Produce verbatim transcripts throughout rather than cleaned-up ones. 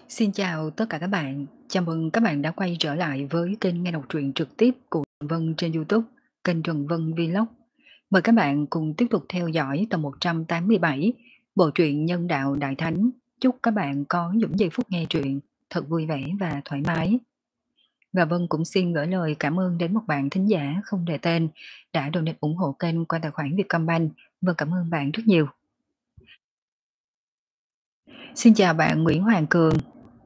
Xin chào tất cả các bạn. Chào mừng các bạn đã quay trở lại với kênh nghe đọc truyện trực tiếp của Trần Vân trên YouTube, kênh Trần Vân Vlog. Mời các bạn cùng tiếp tục theo dõi tập một trăm tám mươi bảy, bộ truyện Nhân đạo Đại Thánh. Chúc các bạn có những giây phút nghe truyện thật vui vẻ và thoải mái. Và Vân cũng xin gửi lời cảm ơn đến một bạn thính giả không đề tên đã donate ủng hộ kênh qua tài khoản Vietcombank. Vân cảm ơn bạn rất nhiều. Xin chào bạn Nguyễn Hoàng Cường.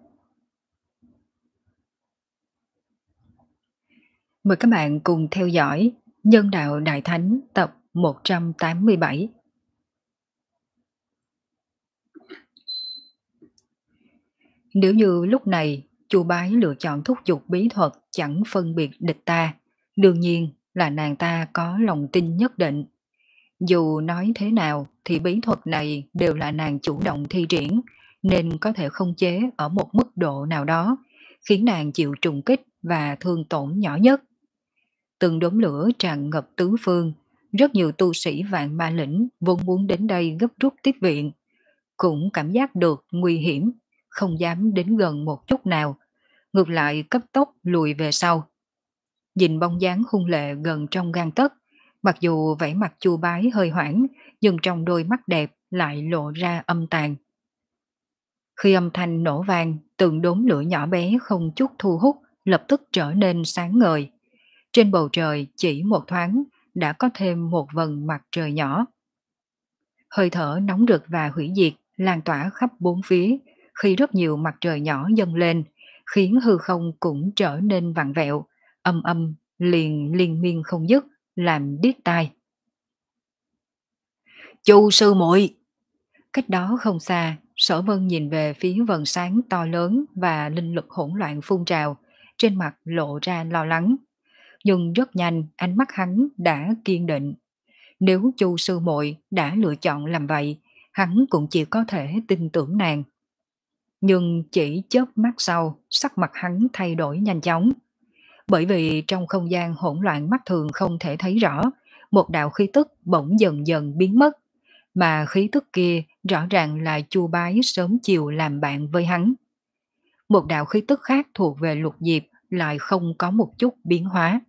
Mời các bạn cùng theo dõi Nhân đạo Đại Thánh tập một trăm tám mươi bảy. Nếu như lúc này Chu Bái lựa chọn thúc giục bí thuật chẳng phân biệt địch ta, đương nhiên là nàng ta có lòng tin nhất định. Dù nói thế nào thì bí thuật này đều là nàng chủ động thi triển, nên có thể khống chế ở một mức độ nào đó, khiến nàng chịu trùng kích và thương tổn nhỏ nhất. Từng đốm lửa tràn ngập tứ phương, rất nhiều tu sĩ vạn ma lĩnh vốn muốn đến đây gấp rút tiếp viện, cũng cảm giác được nguy hiểm, không dám đến gần một chút nào, ngược lại cấp tốc lùi về sau. Nhìn bóng dáng hung lệ gần trong gang tấc, mặc dù vẻ mặt Chu Bái hơi hoảng, nhưng trong đôi mắt đẹp lại lộ ra âm tàn. Khi âm thanh nổ vang, từng đốm lửa nhỏ bé không chút thu hút lập tức trở nên sáng ngời. Trên bầu trời chỉ một thoáng đã có thêm một vầng mặt trời nhỏ. Hơi thở nóng rực và hủy diệt lan tỏa khắp bốn phía, khi rất nhiều mặt trời nhỏ dâng lên, khiến hư không cũng trở nên vặn vẹo, âm âm liền liên miên không dứt, làm điếc tai. Chu sư muội! Cách đó không xa, Sở Vân nhìn về phía vầng sáng to lớn và linh lực hỗn loạn phun trào, trên mặt lộ ra lo lắng. Nhưng rất nhanh ánh mắt hắn đã kiên định. Nếu Chu sư muội đã lựa chọn làm vậy, hắn cũng chỉ có thể tin tưởng nàng. Nhưng chỉ chớp mắt sau, sắc mặt hắn thay đổi nhanh chóng. Bởi vì trong không gian hỗn loạn mắt thường không thể thấy rõ, một đạo khí tức bỗng dần dần biến mất, mà khí tức kia rõ ràng là Chu Bái sớm chiều làm bạn với hắn. Một đạo khí tức khác thuộc về Lục Diệp lại không có một chút biến hóa.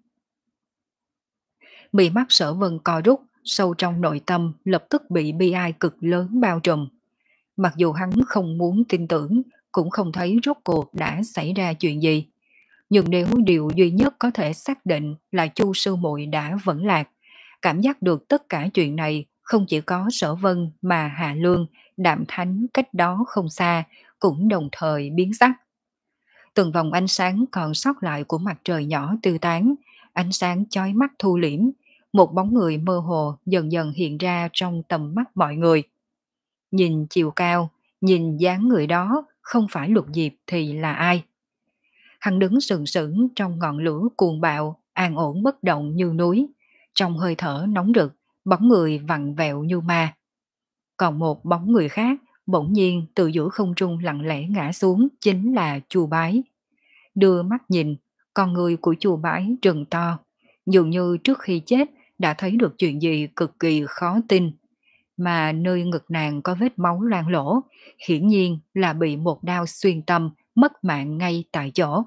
Bị mắt Sở Vân co rút, sâu trong nội tâm lập tức bị bi ai cực lớn bao trùm. Mặc dù hắn không muốn tin tưởng, cũng không thấy rốt cuộc đã xảy ra chuyện gì. Nhưng nếu điều duy nhất có thể xác định là Chu sư muội đã vẫn lạc, cảm giác được tất cả chuyện này không chỉ có Sở Vân mà Hạ Lương, Đạm Thánh cách đó không xa cũng đồng thời biến sắc. Từng vòng ánh sáng còn sót lại của mặt trời nhỏ tiêu tán, ánh sáng chói mắt thu liễm, một bóng người mơ hồ dần dần hiện ra trong tầm mắt mọi người. Nhìn chiều cao, nhìn dáng người đó, không phải Lục Diệp thì là ai? Hắn đứng sừng sững trong ngọn lửa cuồng bạo, an ổn bất động như núi, trong hơi thở nóng rực, bóng người vặn vẹo như ma. Còn một bóng người khác bỗng nhiên từ giữa không trung lặng lẽ ngã xuống, chính là Chu Bái. Đưa mắt nhìn, con người của Chu Bái trừng to, dường như trước khi chết đã thấy được chuyện gì cực kỳ khó tin. Mà nơi ngực nàng có vết máu loang lỗ, hiển nhiên là bị một đao xuyên tâm, mất mạng ngay tại chỗ.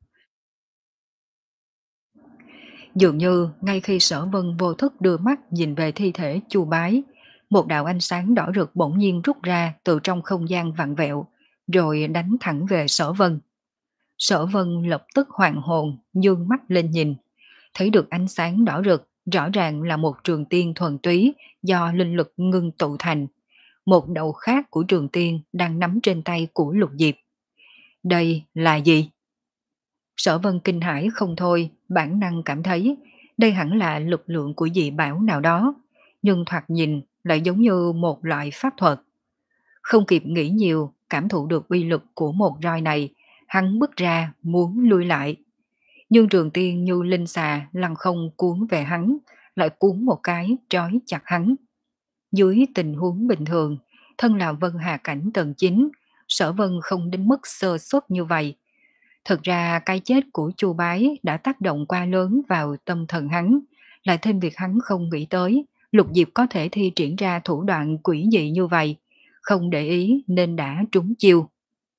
Dường như ngay khi Sở Vân vô thức đưa mắt nhìn về thi thể Chu Bái, một đạo ánh sáng đỏ rực bỗng nhiên rút ra từ trong không gian vặn vẹo, rồi đánh thẳng về Sở Vân. Sở Vân lập tức hoàng hồn, dương mắt lên nhìn, thấy được ánh sáng đỏ rực, rõ ràng là một trường tiên thuần túy do linh lực ngưng tụ thành. Một đầu khác của trường tiên đang nắm trên tay của Lục Diệp. Đây là gì? Sở Vân kinh hãi không thôi, bản năng cảm thấy đây hẳn là lực lượng của dị bảo nào đó, nhưng thoạt nhìn lại giống như một loại pháp thuật. Không kịp nghĩ nhiều, cảm thụ được uy lực của một roi này, hắn bước ra muốn lui lại. Nhưng trường tiên như linh xà lăng không cuốn về hắn, lại cuốn một cái trói chặt hắn. Dưới tình huống bình thường, thân là Vân Hà cảnh tầng chín, Sở Vân không đến mức sơ suất như vậy. Thực ra cái chết của Chu Bái đã tác động quá lớn vào tâm thần hắn, lại thêm việc hắn không nghĩ tới Lục Diệp có thể thi triển ra thủ đoạn quỷ dị như vậy, không để ý nên đã trúng chiêu.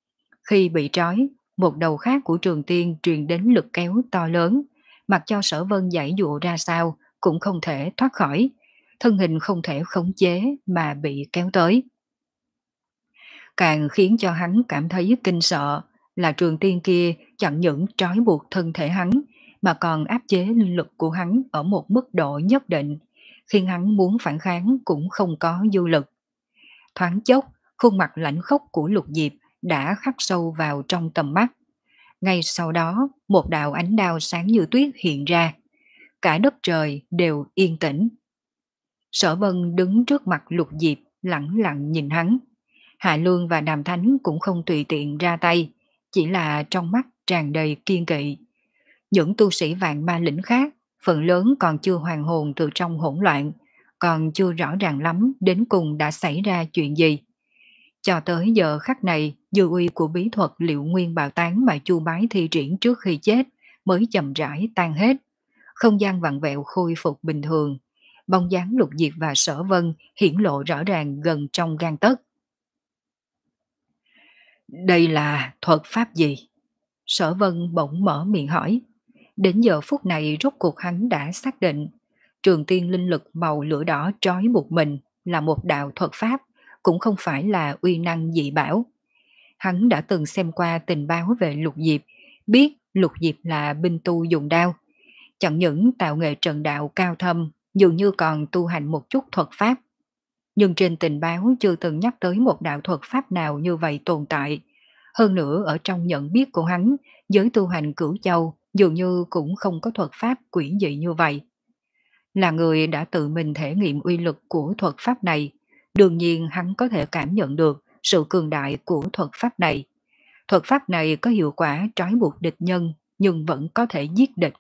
Khi bị trói, một đầu khác của Trường Tiên truyền đến lực kéo to lớn, mặc cho Sở Vân giãy dụa ra sao cũng không thể thoát khỏi, thân hình không thể khống chế mà bị kéo tới. Càng khiến cho hắn cảm thấy kinh sợ là Trường Tiên kia chẳng những trói buộc thân thể hắn mà còn áp chế linh lực của hắn ở một mức độ nhất định, khiến hắn muốn phản kháng cũng không có dư lực. Thoáng chốc, khuôn mặt lãnh khốc của Lục Diệp đã khắc sâu vào trong tầm mắt. Ngay sau đó, một đạo ánh đao sáng như tuyết hiện ra. Cả đất trời đều yên tĩnh. Sở Vân đứng trước mặt Lục Diệp, lẳng lặng nhìn hắn. Hạ Lương và Đàm Thánh cũng không tùy tiện ra tay, chỉ là trong mắt tràn đầy kiên kỵ. Những tu sĩ vạn ma lĩnh khác, phần lớn còn chưa hoàn hồn từ trong hỗn loạn, còn chưa rõ ràng lắm đến cùng đã xảy ra chuyện gì. Cho tới giờ khắc này, dư uy của bí thuật Liệu Nguyên Bào Tán mà Chu Bái thi triển trước khi chết mới chậm rãi tan hết. Không gian vặn vẹo khôi phục bình thường. Bóng dáng Lục Diệp và Sở Vân hiển lộ rõ ràng gần trong gang tấc. Đây là thuật pháp gì? Sở Vân bỗng mở miệng hỏi. Đến giờ phút này rốt cuộc hắn đã xác định Trường Tiên linh lực màu lửa đỏ trói buộc mình là một đạo thuật pháp, cũng không phải là uy năng dị bảo. Hắn đã từng xem qua tình báo về Lục Diệp, biết Lục Diệp là binh tu dùng đao. Chẳng những tạo nghệ trận đạo cao thâm, dường như còn tu hành một chút thuật pháp. Nhưng trên tình báo chưa từng nhắc tới một đạo thuật pháp nào như vậy tồn tại. Hơn nữa ở trong nhận biết của hắn, giới tu hành Cửu Châu dường như cũng không có thuật pháp quỷ dị như vậy. Là người đã tự mình thể nghiệm uy lực của thuật pháp này, đương nhiên hắn có thể cảm nhận được sự cường đại của thuật pháp này. Thuật pháp này có hiệu quả trói buộc địch nhân, nhưng vẫn có thể giết địch.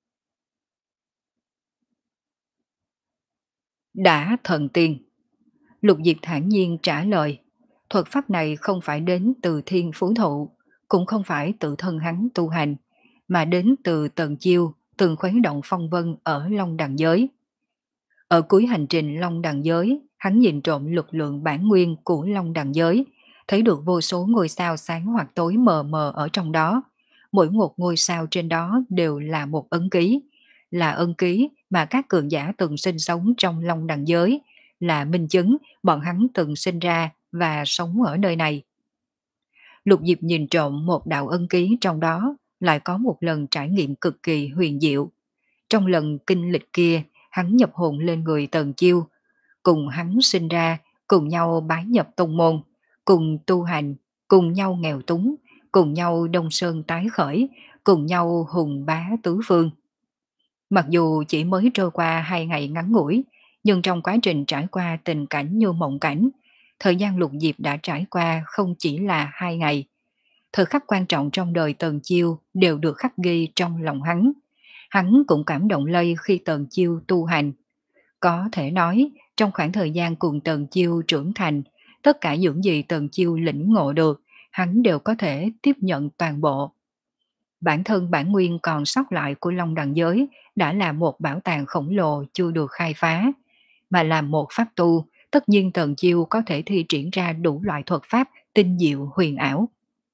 Đã thần tiên. Lục Diệp thản nhiên trả lời, thuật pháp này không phải đến từ thiên phú thụ, cũng không phải tự thân hắn tu hành, mà đến từ Tần Chiêu, từng khuấy động phong vân ở Long Đằng Giới. Ở cuối hành trình Long Đằng Giới, hắn nhìn trộm lực lượng bản nguyên của Long Đằng Giới, thấy được vô số ngôi sao sáng hoặc tối mờ mờ ở trong đó. Mỗi một ngôi sao trên đó đều là một ấn ký, là ấn ký mà các cường giả từng sinh sống trong Long Đằng Giới, là minh chứng bọn hắn từng sinh ra và sống ở nơi này. Lục Diệp nhìn trộm một đạo ân ký trong đó, lại có một lần trải nghiệm cực kỳ huyền diệu. Trong lần kinh lịch kia, hắn nhập hồn lên người Tần Chiêu, cùng hắn sinh ra, cùng nhau bái nhập tông môn, cùng tu hành, cùng nhau nghèo túng, cùng nhau đông sơn tái khởi, cùng nhau hùng bá tứ phương. Mặc dù chỉ mới trôi qua hai ngày ngắn ngủi, nhưng trong quá trình trải qua tình cảnh như mộng cảnh, thời gian Lục Diệp đã trải qua không chỉ là hai ngày. Thời khắc quan trọng trong đời Tần Chiêu đều được khắc ghi trong lòng hắn. Hắn cũng cảm động lây khi Tần Chiêu tu hành. Có thể nói, trong khoảng thời gian cùng Tần Chiêu trưởng thành, tất cả những gì Tần Chiêu lĩnh ngộ được, hắn đều có thể tiếp nhận toàn bộ. Bản thân bản nguyên còn sót lại của Long Đằng Giới đã là một bảo tàng khổng lồ chưa được khai phá. Mà làm một pháp tu, tất nhiên Tần Chiêu có thể thi triển ra đủ loại thuật pháp tinh diệu huyền ảo.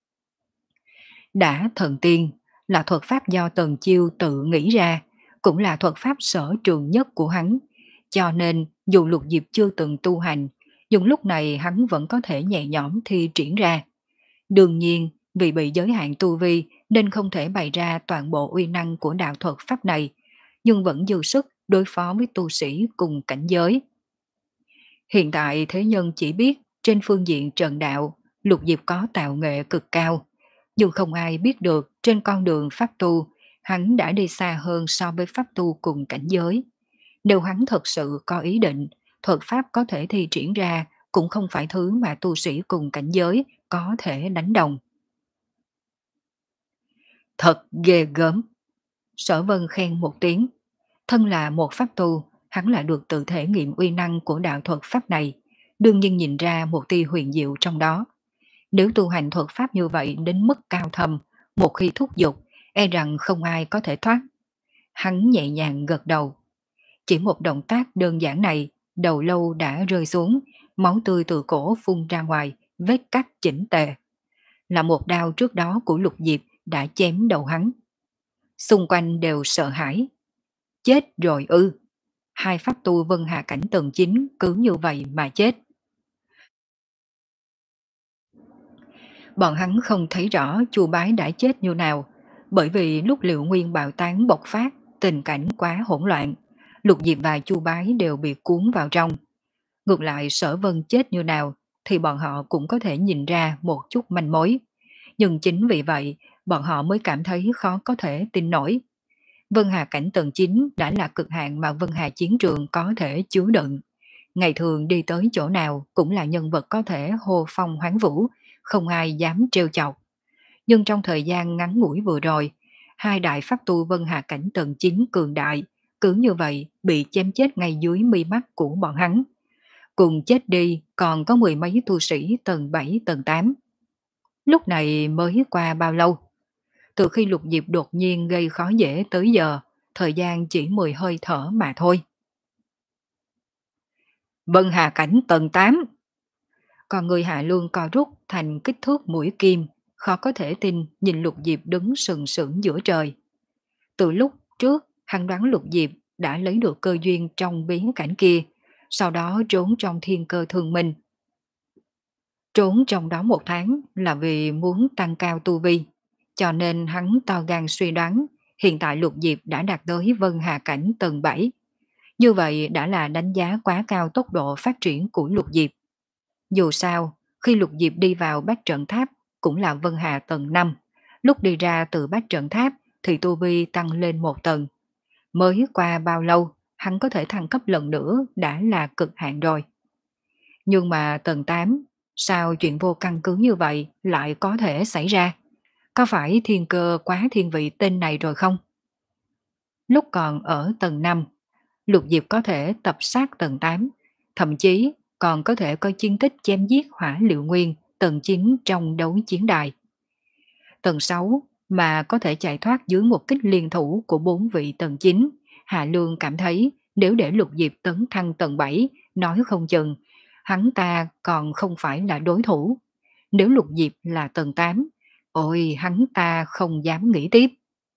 Đã thần tiên là thuật pháp do Tần Chiêu tự nghĩ ra, cũng là thuật pháp sở trường nhất của hắn. Cho nên dù Lục Diệp chưa từng tu hành, nhưng lúc này hắn vẫn có thể nhẹ nhõm thi triển ra. Đương nhiên, vì bị giới hạn tu vi nên không thể bày ra toàn bộ uy năng của đạo thuật pháp này, nhưng vẫn dư sức đối phó với tu sĩ cùng cảnh giới. Hiện tại thế nhân chỉ biết trên phương diện trận đạo, Lục Diệp có tạo nghệ cực cao, nhưng không ai biết được trên con đường pháp tu, hắn đã đi xa hơn so với pháp tu cùng cảnh giới. Nếu hắn thật sự có ý định, thuật pháp có thể thi triển ra cũng không phải thứ mà tu sĩ cùng cảnh giới có thể đánh đồng. Thật ghê gớm. Sở Vân khen một tiếng. Thân là một pháp tu, hắn lại được tự thể nghiệm uy năng của đạo thuật pháp này, đương nhiên nhìn ra một tia huyền diệu trong đó. Nếu tu hành thuật pháp như vậy đến mức cao thâm, một khi thúc giục, e rằng không ai có thể thoát. Hắn nhẹ nhàng gật đầu. Chỉ một động tác đơn giản này, đầu lâu đã rơi xuống, máu tươi từ cổ phun ra ngoài, vết cắt chỉnh tề. là một đao trước đó của Lục Diệp đã chém đầu hắn. Xung quanh đều sợ hãi. Chết rồi ư? Hai pháp tu Vân Hà cảnh tầng chín cứ như vậy mà chết. Bọn hắn không thấy rõ Chu Bái đã chết như nào, bởi vì lúc Liệu Nguyên bạo tán bộc phát, tình cảnh quá hỗn loạn. Lục Diệp và Chu Bái đều bị cuốn vào trong. Ngược lại Sở Vân chết như nào thì bọn họ cũng có thể nhìn ra một chút manh mối. Nhưng chính vì vậy, bọn họ mới cảm thấy khó có thể tin nổi. Vân Hà cảnh tầng chín đã là cực hạn mà Vân Hà chiến trường có thể chứa đựng. Ngày thường đi tới chỗ nào cũng là nhân vật có thể hô phong hoán vũ, không ai dám trêu chọc. Nhưng trong thời gian ngắn ngủi vừa rồi, hai đại pháp tu Vân Hà cảnh tầng chín cường đại, cứ như vậy bị chém chết ngay dưới mi mắt của bọn hắn. Cùng chết đi còn có mười mấy tu sĩ tầng bảy tầng tám. Lúc này mới qua bao lâu? Từ khi Lục Diệp đột nhiên gây khó dễ tới giờ, thời gian chỉ mười hơi thở mà thôi. Vân Hà cảnh tầng tám. Còn người Hạ Lương co rút thành kích thước mũi kim, khó có thể tin nhìn Lục Diệp đứng sừng sững giữa trời. Từ lúc trước, hắn đoán Lục Diệp đã lấy được cơ duyên trong biến cảnh kia, sau đó trốn trong thiên cơ thương minh. Trốn trong đó một tháng là vì muốn tăng cao tu vi, cho nên hắn to gan suy đoán hiện tại Lục Diệp đã đạt tới Vân Hà cảnh tầng bảy. Như vậy đã là đánh giá quá cao tốc độ phát triển của Lục Diệp. Dù sao, khi Lục Diệp đi vào bát trận tháp cũng là Vân Hà tầng năm, lúc đi ra từ bát trận tháp thì tu vi tăng lên một tầng. Mới qua bao lâu, hắn có thể thăng cấp lần nữa đã là cực hạn rồi. Nhưng mà tầng tám, sao chuyện vô căn cứ như vậy lại có thể xảy ra? Có phải thiên cơ quá thiên vị tên này rồi không? Lúc còn ở tầng năm, Lục Diệp có thể tập sát tầng tám, thậm chí còn có thể có chiến tích chém giết Hỏa Liệu Nguyên tầng chín trong đấu chiến đài. Tầng sáu mà có thể chạy thoát dưới một kích liên thủ của bốn vị tầng chín, Hạ Lương cảm thấy nếu để Lục Diệp tấn thăng tầng bảy, nói không chừng, hắn ta còn không phải là đối thủ. Nếu Lục Diệp là tầng tám, ôi hắn ta không dám nghĩ tiếp.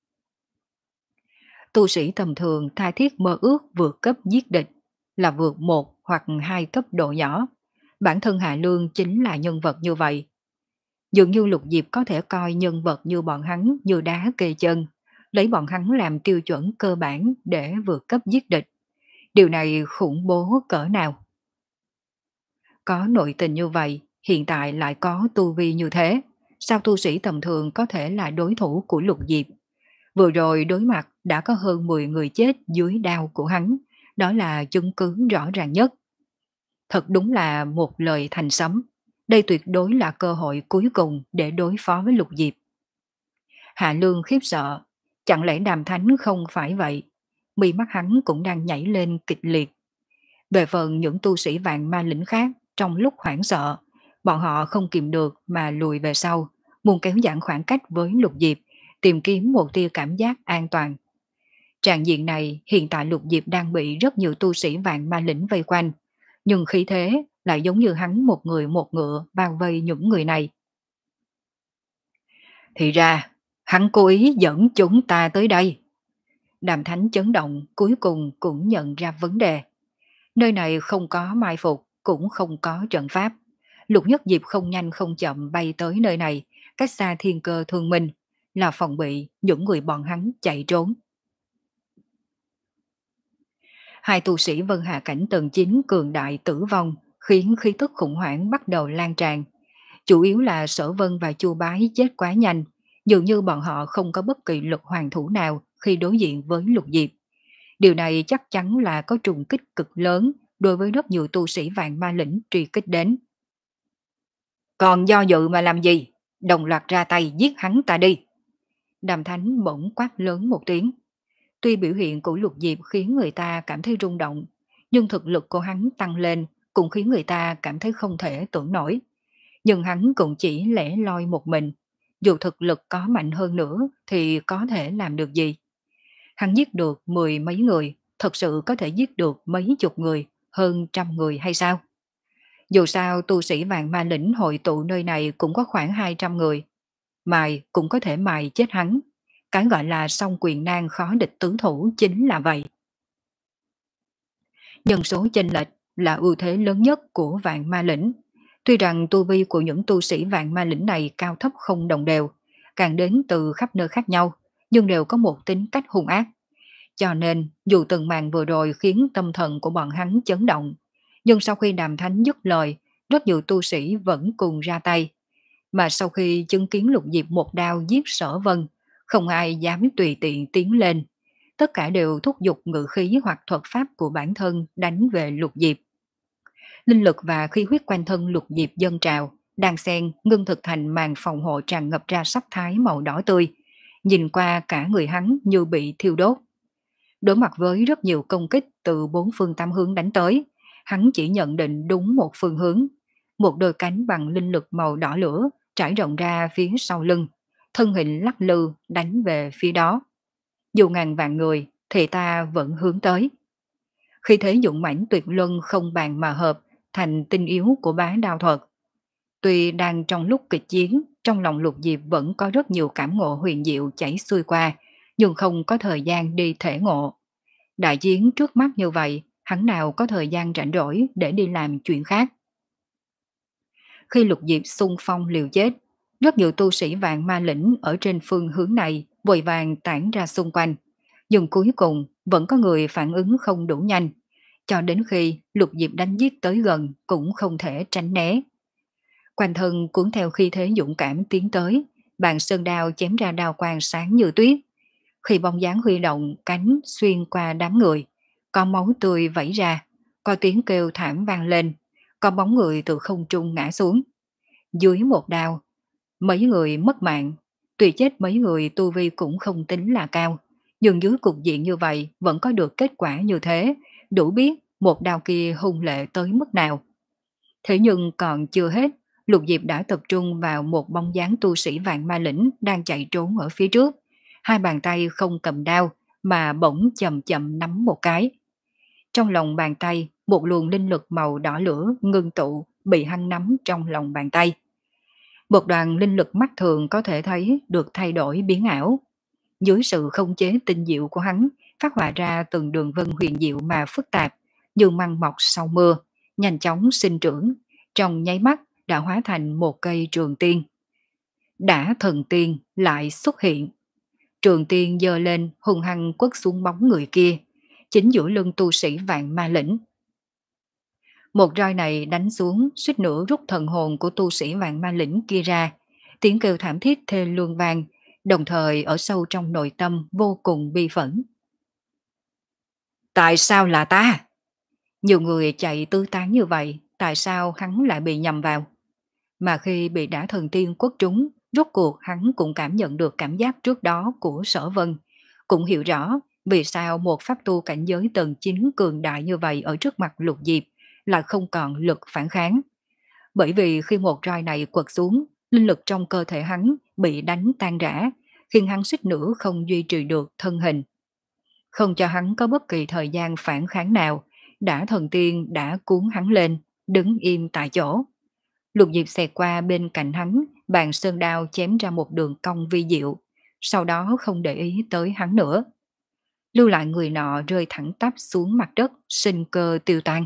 Tu sĩ tầm thường tha thiết mơ ước vượt cấp giết địch, là vượt một hoặc hai cấp độ nhỏ. Bản thân Hạ Lương chính là nhân vật như vậy. Dường như Lục Diệp có thể coi nhân vật như bọn hắn như đá kê chân, lấy bọn hắn làm tiêu chuẩn cơ bản để vượt cấp giết địch. Điều này khủng bố cỡ nào? Có nội tình như vậy, hiện tại lại có tu vi như thế, sao tu sĩ tầm thường có thể là đối thủ của Lục Diệp? Vừa rồi đối mặt đã có hơn mười người chết dưới đao của hắn, đó là chứng cứ rõ ràng nhất. Thật đúng là một lời thành sấm, đây tuyệt đối là cơ hội cuối cùng để đối phó với Lục Diệp. Hạ Lương khiếp sợ, chẳng lẽ Đàm Thánh không phải vậy? Mi mắt hắn cũng đang nhảy lên kịch liệt. Về phần những tu sĩ vạn ma lĩnh khác, trong lúc hoảng sợ, bọn họ không kìm được mà lùi về sau, muốn kéo giãn khoảng cách với Lục Diệp, tìm kiếm một tia cảm giác an toàn. Trạng diện này hiện tại Lục Diệp đang bị rất nhiều tu sĩ vạn ma lĩnh vây quanh, nhưng khí thế lại giống như hắn một người một ngựa bao vây những người này. Thì ra, hắn cố ý dẫn chúng ta tới đây. Đàm Thánh chấn động cuối cùng cũng nhận ra vấn đề. Nơi này không có mai phục, cũng không có trận pháp. Lục Nhất Diệp không nhanh không chậm bay tới nơi này, cách xa thiên cơ thương minh, là phòng bị những người bọn hắn chạy trốn. Hai tu sĩ Vân Hạ cảnh tầng chín cường đại tử vong, khiến khí tức khủng hoảng bắt đầu lan tràn. Chủ yếu là Sở Vân và Chu Bái chết quá nhanh, dường như bọn họ không có bất kỳ lực hoàn thủ nào khi đối diện với Lục Diệp. Điều này chắc chắn là có trùng kích cực lớn đối với rất nhiều tu sĩ vạn ma lĩnh truy kích đến. Còn do dự mà làm gì? Đồng loạt ra tay giết hắn ta đi. Đàm Thánh bỗng quát lớn một tiếng. Tuy biểu hiện của Lục Diệp khiến người ta cảm thấy rung động, nhưng thực lực của hắn tăng lên cũng khiến người ta cảm thấy không thể tưởng nổi. Nhưng hắn cũng chỉ lẻ loi một mình, dù thực lực có mạnh hơn nữa thì có thể làm được gì? Hắn giết được mười mấy người, thật sự có thể giết được mấy chục người, hơn trăm người hay sao? Dù sao tu sĩ vạn ma lĩnh hội tụ nơi này cũng có khoảng hai trăm người. Mài cũng có thể mài chết hắn. Cái gọi là song quyền nan khó địch tứ thủ chính là vậy. Nhân số chênh lệch là ưu thế lớn nhất của vạn ma lĩnh. Tuy rằng tu vi của những tu sĩ vạn ma lĩnh này cao thấp không đồng đều, càng đến từ khắp nơi khác nhau, nhưng đều có một tính cách hung ác. Cho nên, dù từng màn vừa rồi khiến tâm thần của bọn hắn chấn động, nhưng sau khi đàm thánh dứt lời, rất nhiều tu sĩ vẫn cùng ra tay. Mà sau khi chứng kiến Lục Diệp một đao giết Sở Vân, không ai dám tùy tiện tiến lên. Tất cả đều thúc giục ngự khí hoặc thuật pháp của bản thân đánh về Lục Diệp. Linh lực và khí huyết quanh thân Lục Diệp dâng trào, đan xen ngưng thực thành màn phòng hộ tràn ngập ra sắc thái màu đỏ tươi. Nhìn qua cả người hắn như bị thiêu đốt. Đối mặt với rất nhiều công kích từ bốn phương tám hướng đánh tới, hắn chỉ nhận định đúng một phương hướng. Một đôi cánh bằng linh lực màu đỏ lửa trải rộng ra phía sau lưng, thân hình lắc lư đánh về phía đó. Dù ngàn vạn người thì ta vẫn hướng tới. Khi thế dũng mãnh tuyệt luân không bàn mà hợp thành tinh yếu của bá đao thuật. Tuy đang trong lúc kịch chiến, trong lòng Lục Diệp vẫn có rất nhiều cảm ngộ huyền diệu chảy xuôi qua, nhưng không có thời gian đi thể ngộ. Đại chiến trước mắt như vậy, hắn nào có thời gian rảnh rỗi để đi làm chuyện khác. Khi Lục Diệp xung phong liều chết, rất nhiều tu sĩ vạn ma lĩnh ở trên phương hướng này vội vàng tản ra xung quanh. Nhưng cuối cùng vẫn có người phản ứng không đủ nhanh, cho đến khi Lục Diệp đánh giết tới gần cũng không thể tránh né. Quanh thân cuốn theo khi thế dũng cảm tiến tới, bàn sơn đao chém ra đao quang sáng như tuyết. Khi bóng dáng huy động cánh xuyên qua đám người, có máu tươi vẩy ra, có tiếng kêu thảm vang lên, có bóng người từ không trung ngã xuống. Dưới một đao, mấy người mất mạng, tuy chết mấy người tu vi cũng không tính là cao, nhưng dưới cục diện như vậy vẫn có được kết quả như thế, đủ biết một đao kia hung lệ tới mức nào. Thế nhưng còn chưa hết, Lục Diệp đã tập trung vào một bóng dáng tu sĩ vạn ma lĩnh đang chạy trốn ở phía trước. Hai bàn tay không cầm đao mà bỗng chậm chậm nắm một cái. Trong lòng bàn tay, một luồng linh lực màu đỏ lửa ngưng tụ bị hắn nắm trong lòng bàn tay. Một đoàn linh lực mắt thường có thể thấy được thay đổi biến ảo. Dưới sự không chế tinh diệu của hắn, phát họa ra từng đường vân huyền diệu mà phức tạp, như măng mọc sau mưa, nhanh chóng sinh trưởng, trong nháy mắt đã hóa thành một cây trường tiên. Đã thần tiên lại xuất hiện. Trường tiên giơ lên hung hăng quất xuống bóng người kia, chính giữa lưng tu sĩ vạn ma lĩnh. Một roi này đánh xuống suýt nữa rút thần hồn của tu sĩ vạn ma lĩnh kia ra, tiếng kêu thảm thiết thê lương vang, đồng thời ở sâu trong nội tâm vô cùng bi phẫn. Tại sao là ta? Nhiều người chạy tứ tán như vậy, tại sao hắn lại bị nhầm vào? Mà khi bị đả thần tiên quất trúng, rốt cuộc hắn cũng cảm nhận được cảm giác trước đó của Sở Vân, cũng hiểu rõ vì sao một pháp tu cảnh giới tầng chín cường đại như vậy ở trước mặt Lục Diệp là không còn lực phản kháng. Bởi vì khi một roi này quật xuống, linh lực trong cơ thể hắn bị đánh tan rã, khiến hắn suýt nữa không duy trì được thân hình. Không cho hắn có bất kỳ thời gian phản kháng nào, đã thần tiên đã cuốn hắn lên, đứng im tại chỗ. Lục Diệp xẹt qua bên cạnh hắn, bàn sơn đao chém ra một đường cong vi diệu, sau đó không để ý tới hắn nữa. Lưu lại người nọ rơi thẳng tắp xuống mặt đất, sinh cơ tiêu tan.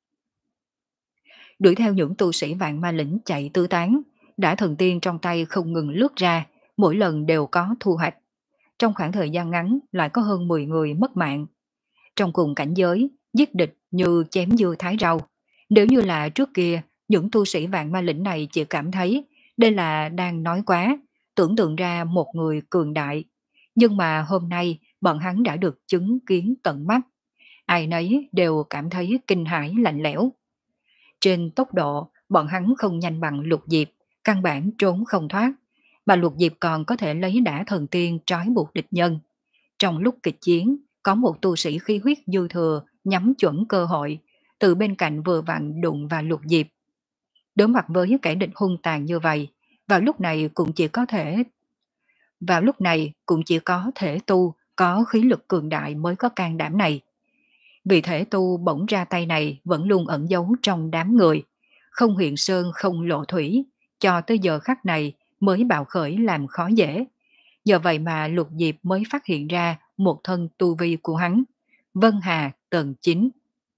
Đuổi theo những tu sĩ vạn ma lĩnh chạy tứ tán, đã thần tiên trong tay không ngừng lướt ra, mỗi lần đều có thu hoạch. Trong khoảng thời gian ngắn lại có hơn mười người mất mạng. Trong cùng cảnh giới, giết địch như chém dưa thái rau. Nếu như là trước kia, những tu sĩ vạn ma lĩnh này chỉ cảm thấy đây là đang nói quá, tưởng tượng ra một người cường đại. Nhưng mà hôm nay bọn hắn đã được chứng kiến tận mắt. Ai nấy đều cảm thấy kinh hãi lạnh lẽo. Trên tốc độ, bọn hắn không nhanh bằng Lục Diệp, căn bản trốn không thoát. Mà Lục Diệp còn có thể lấy đả thần tiên trói buộc địch nhân. Trong lúc kịch chiến, có một tu sĩ khí huyết dư thừa nhắm chuẩn cơ hội, từ bên cạnh vừa vặn đụng vào Lục Diệp. Đối mặt với kẻ địch hung tàn như vậy, vào lúc này cũng chỉ có thể vào lúc này cũng chỉ có thể tu có khí lực cường đại mới có can đảm này. Vì thể tu bỗng ra tay này vẫn luôn ẩn giấu trong đám người, không hiện sơn không lộ thủy, cho tới giờ khắc này mới bạo khởi làm khó dễ. Nhờ vậy mà Lục Diệp mới phát hiện ra một thân tu vi của hắn, Vân Hà tầng chín.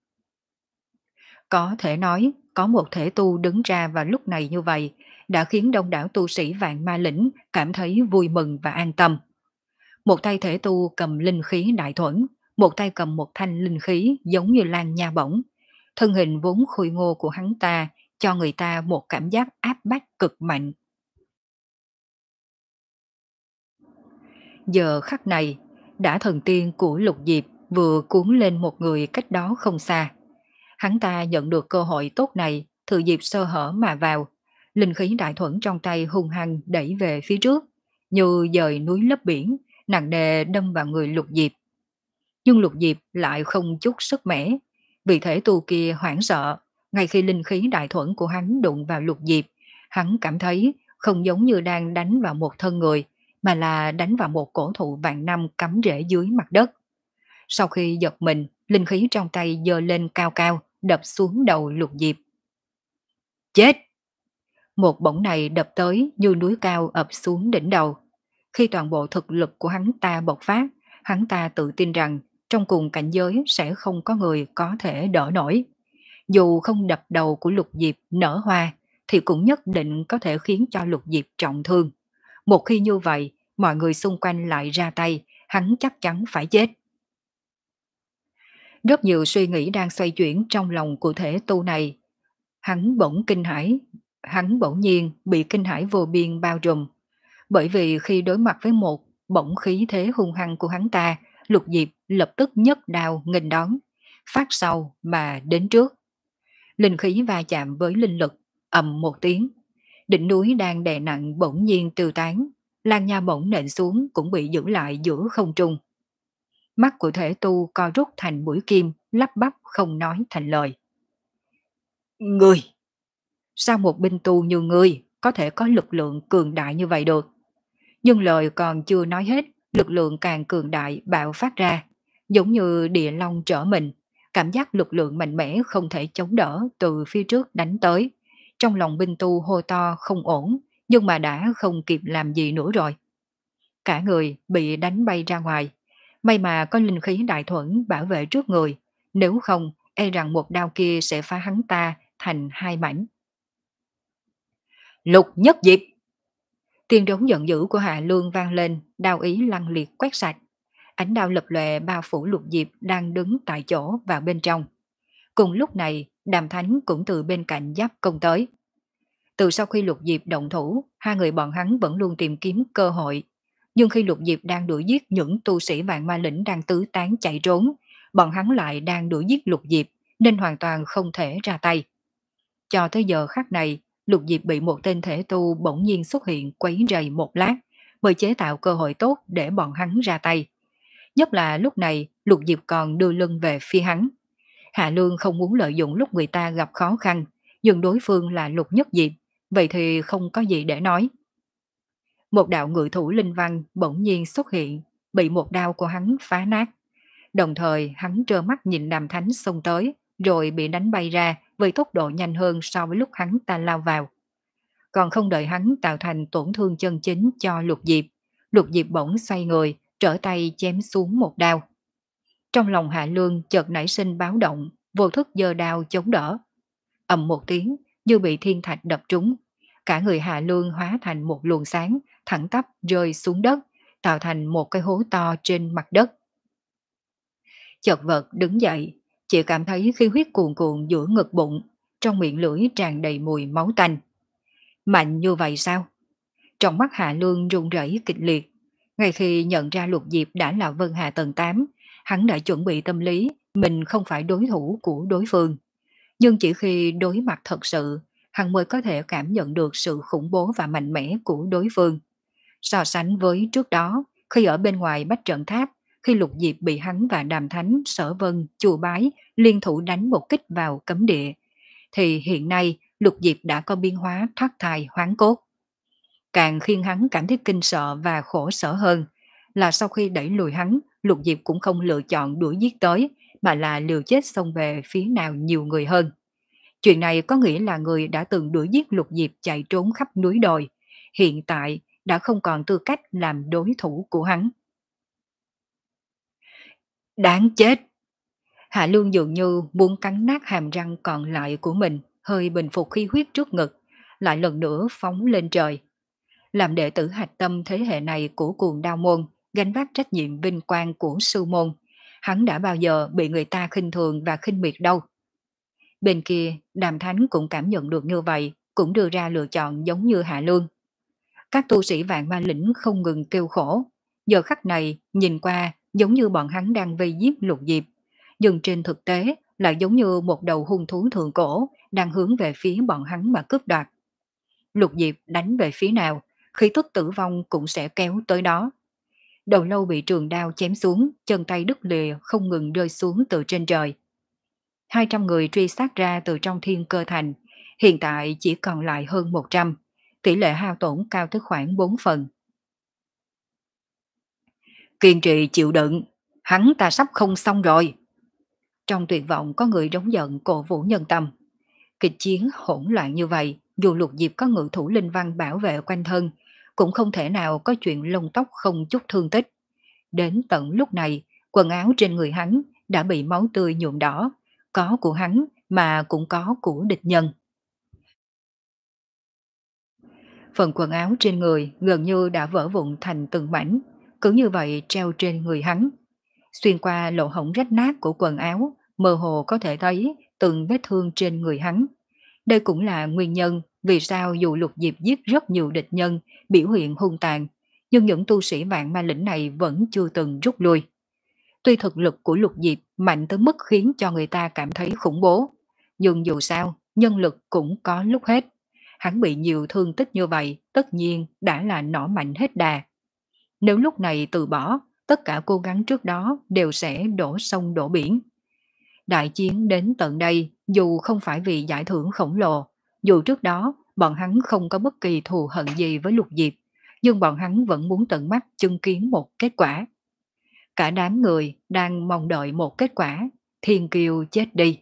Có thể nói, có một thể tu đứng ra vào lúc này như vậy, đã khiến đông đảo tu sĩ Vạn Ma Lĩnh cảm thấy vui mừng và an tâm. Một tay thể tu cầm linh khí đại thuẫn, một tay cầm một thanh linh khí giống như lan nha bổng. Thân hình vốn khôi ngô của hắn ta cho người ta một cảm giác áp bách cực mạnh. Giờ khắc này, đã thần tiên của Lục Diệp vừa cuốn lên một người cách đó không xa. Hắn ta nhận được cơ hội tốt này, thừa dịp sơ hở mà vào. Linh khí đại thuẫn trong tay hung hăng đẩy về phía trước, như dời núi lấp biển, nặng nề đâm vào người Lục Diệp. Nhưng Lục Diệp lại không chút sức mẻ. Vì thể tu kia hoảng sợ, ngay khi linh khí đại thuẫn của hắn đụng vào Lục Diệp, hắn cảm thấy không giống như đang đánh vào một thân người, mà là đánh vào một cổ thụ vạn năm cắm rễ dưới mặt đất. Sau khi giật mình, linh khí trong tay giơ lên cao cao, đập xuống đầu Lục Diệp. Chết! Một bổng này đập tới như núi cao ập xuống đỉnh đầu. Khi toàn bộ thực lực của hắn ta bộc phát, hắn ta tự tin rằng trong cùng cảnh giới sẽ không có người có thể đỡ nổi. Dù không đập đầu của Lục Diệp nở hoa, thì cũng nhất định có thể khiến cho Lục Diệp trọng thương. Một khi như vậy, mọi người xung quanh lại ra tay, hắn chắc chắn phải chết. Rất nhiều suy nghĩ đang xoay chuyển trong lòng của thể tu này. Hắn bỗng kinh hãi, hắn bỗng nhiên bị kinh hãi vô biên bao trùm. Bởi vì khi đối mặt với một bổng khí thế hung hăng của hắn ta, Lục Diệp lập tức nhấc đao nghênh đón, phát sau mà đến trước. Linh khí va chạm với linh lực, ầm một tiếng. Đỉnh núi đang đè nặng bỗng nhiên tiêu tán, lan nha bổng nện xuống cũng bị giữ lại giữa không trung. Mắt của thể tu co rút thành mũi kim, lắp bắp không nói thành lời. Ngươi! Sao một binh tu như ngươi có thể có lực lượng cường đại như vậy được? Nhưng lời còn chưa nói hết, lực lượng càng cường đại bạo phát ra, giống như địa long trở mình, cảm giác lực lượng mạnh mẽ không thể chống đỡ từ phía trước đánh tới. Trong lòng binh tu hô to không ổn, nhưng mà đã không kịp làm gì nữa rồi. Cả người bị đánh bay ra ngoài, may mà có linh khí đại thuẫn bảo vệ trước người, nếu không e rằng một đao kia sẽ phá hắn ta thành hai mảnh. Lục Nhất Diệp! Tiếng trống giận dữ của Hạ Lương vang lên, đao ý lăng liệt quét sạch. Ánh đao lập lòe bao phủ Lục Diệp đang đứng tại chỗ vào bên trong. Cùng lúc này, Đàm Thánh cũng từ bên cạnh giáp công tới. Từ sau khi Lục Diệp động thủ, hai người bọn hắn vẫn luôn tìm kiếm cơ hội. Nhưng khi Lục Diệp đang đuổi giết những tu sĩ Vạn Ma Lĩnh đang tứ tán chạy trốn, bọn hắn lại đang đuổi giết Lục Diệp, nên hoàn toàn không thể ra tay. Cho tới giờ khắc này, Lục Diệp bị một tên thể tu bỗng nhiên xuất hiện quấy rầy một lát, mới chế tạo cơ hội tốt để bọn hắn ra tay. Nhất là lúc này, Lục Diệp còn đưa lưng về phía hắn. Hạ Lương không muốn lợi dụng lúc người ta gặp khó khăn, nhưng đối phương là Lục Nhất Diệp, vậy thì không có gì để nói. Một đạo ngự thủ linh văn bỗng nhiên xuất hiện, bị một đao của hắn phá nát. Đồng thời hắn trơ mắt nhìn Đàm Thánh xông tới, rồi bị đánh bay ra với tốc độ nhanh hơn so với lúc hắn ta lao vào. Còn không đợi hắn tạo thành tổn thương chân chính cho Lục Diệp, Lục Diệp bỗng xoay người, trở tay chém xuống một đao. Trong lòng Hạ Lương chợt nảy sinh báo động, vô thức giơ đao chống đỡ. Ầm một tiếng, như bị thiên thạch đập trúng. Cả người Hạ Lương hóa thành một luồng sáng, thẳng tắp rơi xuống đất, tạo thành một cái hố to trên mặt đất. Chợt vật đứng dậy, chỉ cảm thấy khí huyết cuồn cuộn giữa ngực bụng, trong miệng lưỡi tràn đầy mùi máu tanh. Mạnh như vậy sao? Trong mắt Hạ Lương run rẩy kịch liệt. Ngay khi nhận ra Lục Diệp đã là Vân Hà tầng tám, hắn đã chuẩn bị tâm lý mình không phải đối thủ của đối phương. Nhưng chỉ khi đối mặt thật sự, hắn mới có thể cảm nhận được sự khủng bố và mạnh mẽ của đối phương. So sánh với trước đó, khi ở bên ngoài Bách Trận Tháp, khi Lục Diệp bị hắn và Đàm Thánh, Sở Vân, Chùa Bái liên thủ đánh một kích vào cấm địa, thì hiện nay Lục Diệp đã có biến hóa thoát thai hoán cốt. Càng khiến hắn cảm thấy kinh sợ và khổ sở hơn là sau khi đẩy lùi hắn, Lục Diệp cũng không lựa chọn đuổi giết tới, mà là liều chết xông về phía nào nhiều người hơn. Chuyện này có nghĩa là người đã từng đuổi giết Lục Diệp chạy trốn khắp núi đồi, hiện tại đã không còn tư cách làm đối thủ của hắn. Đáng chết! Hạ Lương dường như muốn cắn nát hàm răng còn lại của mình, hơi bình phục khí huyết trước ngực, lại lần nữa phóng lên trời. Làm đệ tử hạch tâm thế hệ này của cuồng đao môn, gánh vác trách nhiệm vinh quang của sư môn. Hắn đã bao giờ bị người ta khinh thường và khinh miệt đâu. Bên kia, Đàm Thánh cũng cảm nhận được như vậy, cũng đưa ra lựa chọn giống như Hạ Lương. Các tu sĩ vạn ma lĩnh không ngừng kêu khổ. Giờ khắc này, nhìn qua giống như bọn hắn đang vây giết Lục Diệp. Nhưng trên thực tế lại giống như một đầu hung thú thượng cổ đang hướng về phía bọn hắn mà cướp đoạt. Lục Diệp đánh về phía nào, khí tức tử vong cũng sẽ kéo tới đó. Đầu lâu bị trường đao chém xuống, chân tay đứt lìa không ngừng rơi xuống từ trên trời. Hai trăm người truy sát ra từ trong thiên cơ thành, hiện tại chỉ còn lại hơn một trăm, tỷ lệ hao tổn cao tới khoảng bốn phần. Kiên trì chịu đựng, hắn ta sắp không xong rồi. Trong tuyệt vọng có người đống giận cổ vũ nhân tâm. Kịch chiến hỗn loạn như vậy, dù Lục Diệp có ngự thủ linh văn bảo vệ quanh thân, cũng không thể nào có chuyện lông tóc không chút thương tích. Đến tận lúc này, quần áo trên người hắn đã bị máu tươi nhuộm đỏ, có của hắn mà cũng có của địch nhân. Phần quần áo trên người gần như đã vỡ vụn thành từng mảnh, cứ như vậy treo trên người hắn. Xuyên qua lỗ hổng rách nát của quần áo, mơ hồ có thể thấy từng vết thương trên người hắn. Đây cũng là nguyên nhân vì sao dù Lục Diệp giết rất nhiều địch nhân, biểu hiện hung tàn, nhưng những tu sĩ vạn ma lĩnh này vẫn chưa từng rút lui. Tuy thực lực của Lục Diệp mạnh tới mức khiến cho người ta cảm thấy khủng bố, nhưng dù sao, nhân lực cũng có lúc hết. Hắn bị nhiều thương tích như vậy, tất nhiên đã là nỏ mạnh hết đà. Nếu lúc này từ bỏ, tất cả cố gắng trước đó đều sẽ đổ sông đổ biển. Đại chiến đến tận đây, dù không phải vì giải thưởng khổng lồ, dù trước đó bọn hắn không có bất kỳ thù hận gì với Lục Diệp, nhưng bọn hắn vẫn muốn tận mắt chứng kiến một kết quả. Cả đám người đang mong đợi một kết quả, Thiên Kiêu chết đi.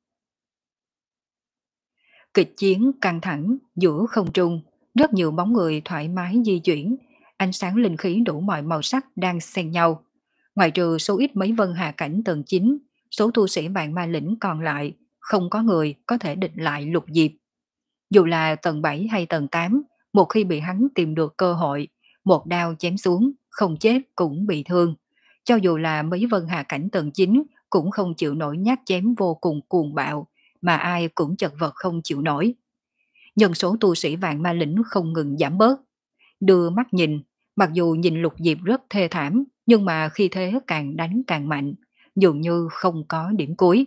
Kịch chiến căng thẳng giữa không trung, rất nhiều bóng người thoải mái di chuyển, ánh sáng linh khí đủ mọi màu sắc đang xen nhau. Ngoài trừ số ít mấy vân hà cảnh tầng chín, số tu sĩ vạn ma lĩnh còn lại, không có người có thể địch lại Lục Diệp. Dù là tầng bảy hay tầng tám, một khi bị hắn tìm được cơ hội, một đao chém xuống, không chết cũng bị thương. Cho dù là mấy vân hà cảnh tầng chín cũng không chịu nổi nhát chém vô cùng cuồng bạo, mà ai cũng chật vật không chịu nổi. Nhân số tu sĩ vạn ma lĩnh không ngừng giảm bớt. Đưa mắt nhìn, mặc dù nhìn Lục Diệp rất thê thảm, nhưng mà khi thế càng đánh càng mạnh, dường như không có điểm cuối.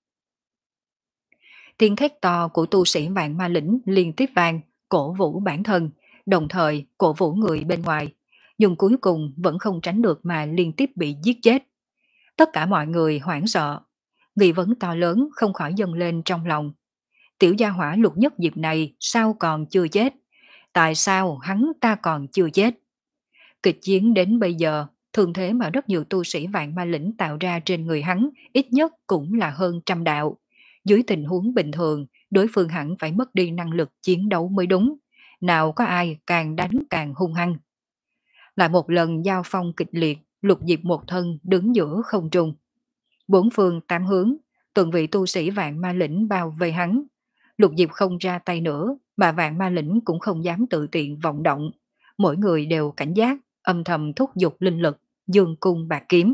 Tiếng thét to của tu sĩ vạn ma lĩnh liên tiếp vang, cổ vũ bản thân, đồng thời cổ vũ người bên ngoài, nhưng cuối cùng vẫn không tránh được mà liên tiếp bị giết chết. Tất cả mọi người hoảng sợ, nghi vấn to lớn không khỏi dâng lên trong lòng. Tiểu gia hỏa Lục Nhất Diệp này sao còn chưa chết? Tại sao hắn ta còn chưa chết? Kịch chiến đến bây giờ, thường thế mà rất nhiều tu sĩ vạn ma lĩnh tạo ra trên người hắn ít nhất cũng là hơn trăm đạo. Dưới tình huống bình thường, đối phương hẳn phải mất đi năng lực chiến đấu mới đúng. Nào có ai càng đánh càng hung hăng. Lại một lần giao phong kịch liệt, Lục Diệp một thân đứng giữa không trung. Bốn phương tám hướng, từng vị tu sĩ vạn ma lĩnh bao vây hắn. Lục Diệp không ra tay nữa, mà vạn ma lĩnh cũng không dám tự tiện vọng động. Mỗi người đều cảnh giác, âm thầm thúc giục linh lực, dương cung bạc kiếm.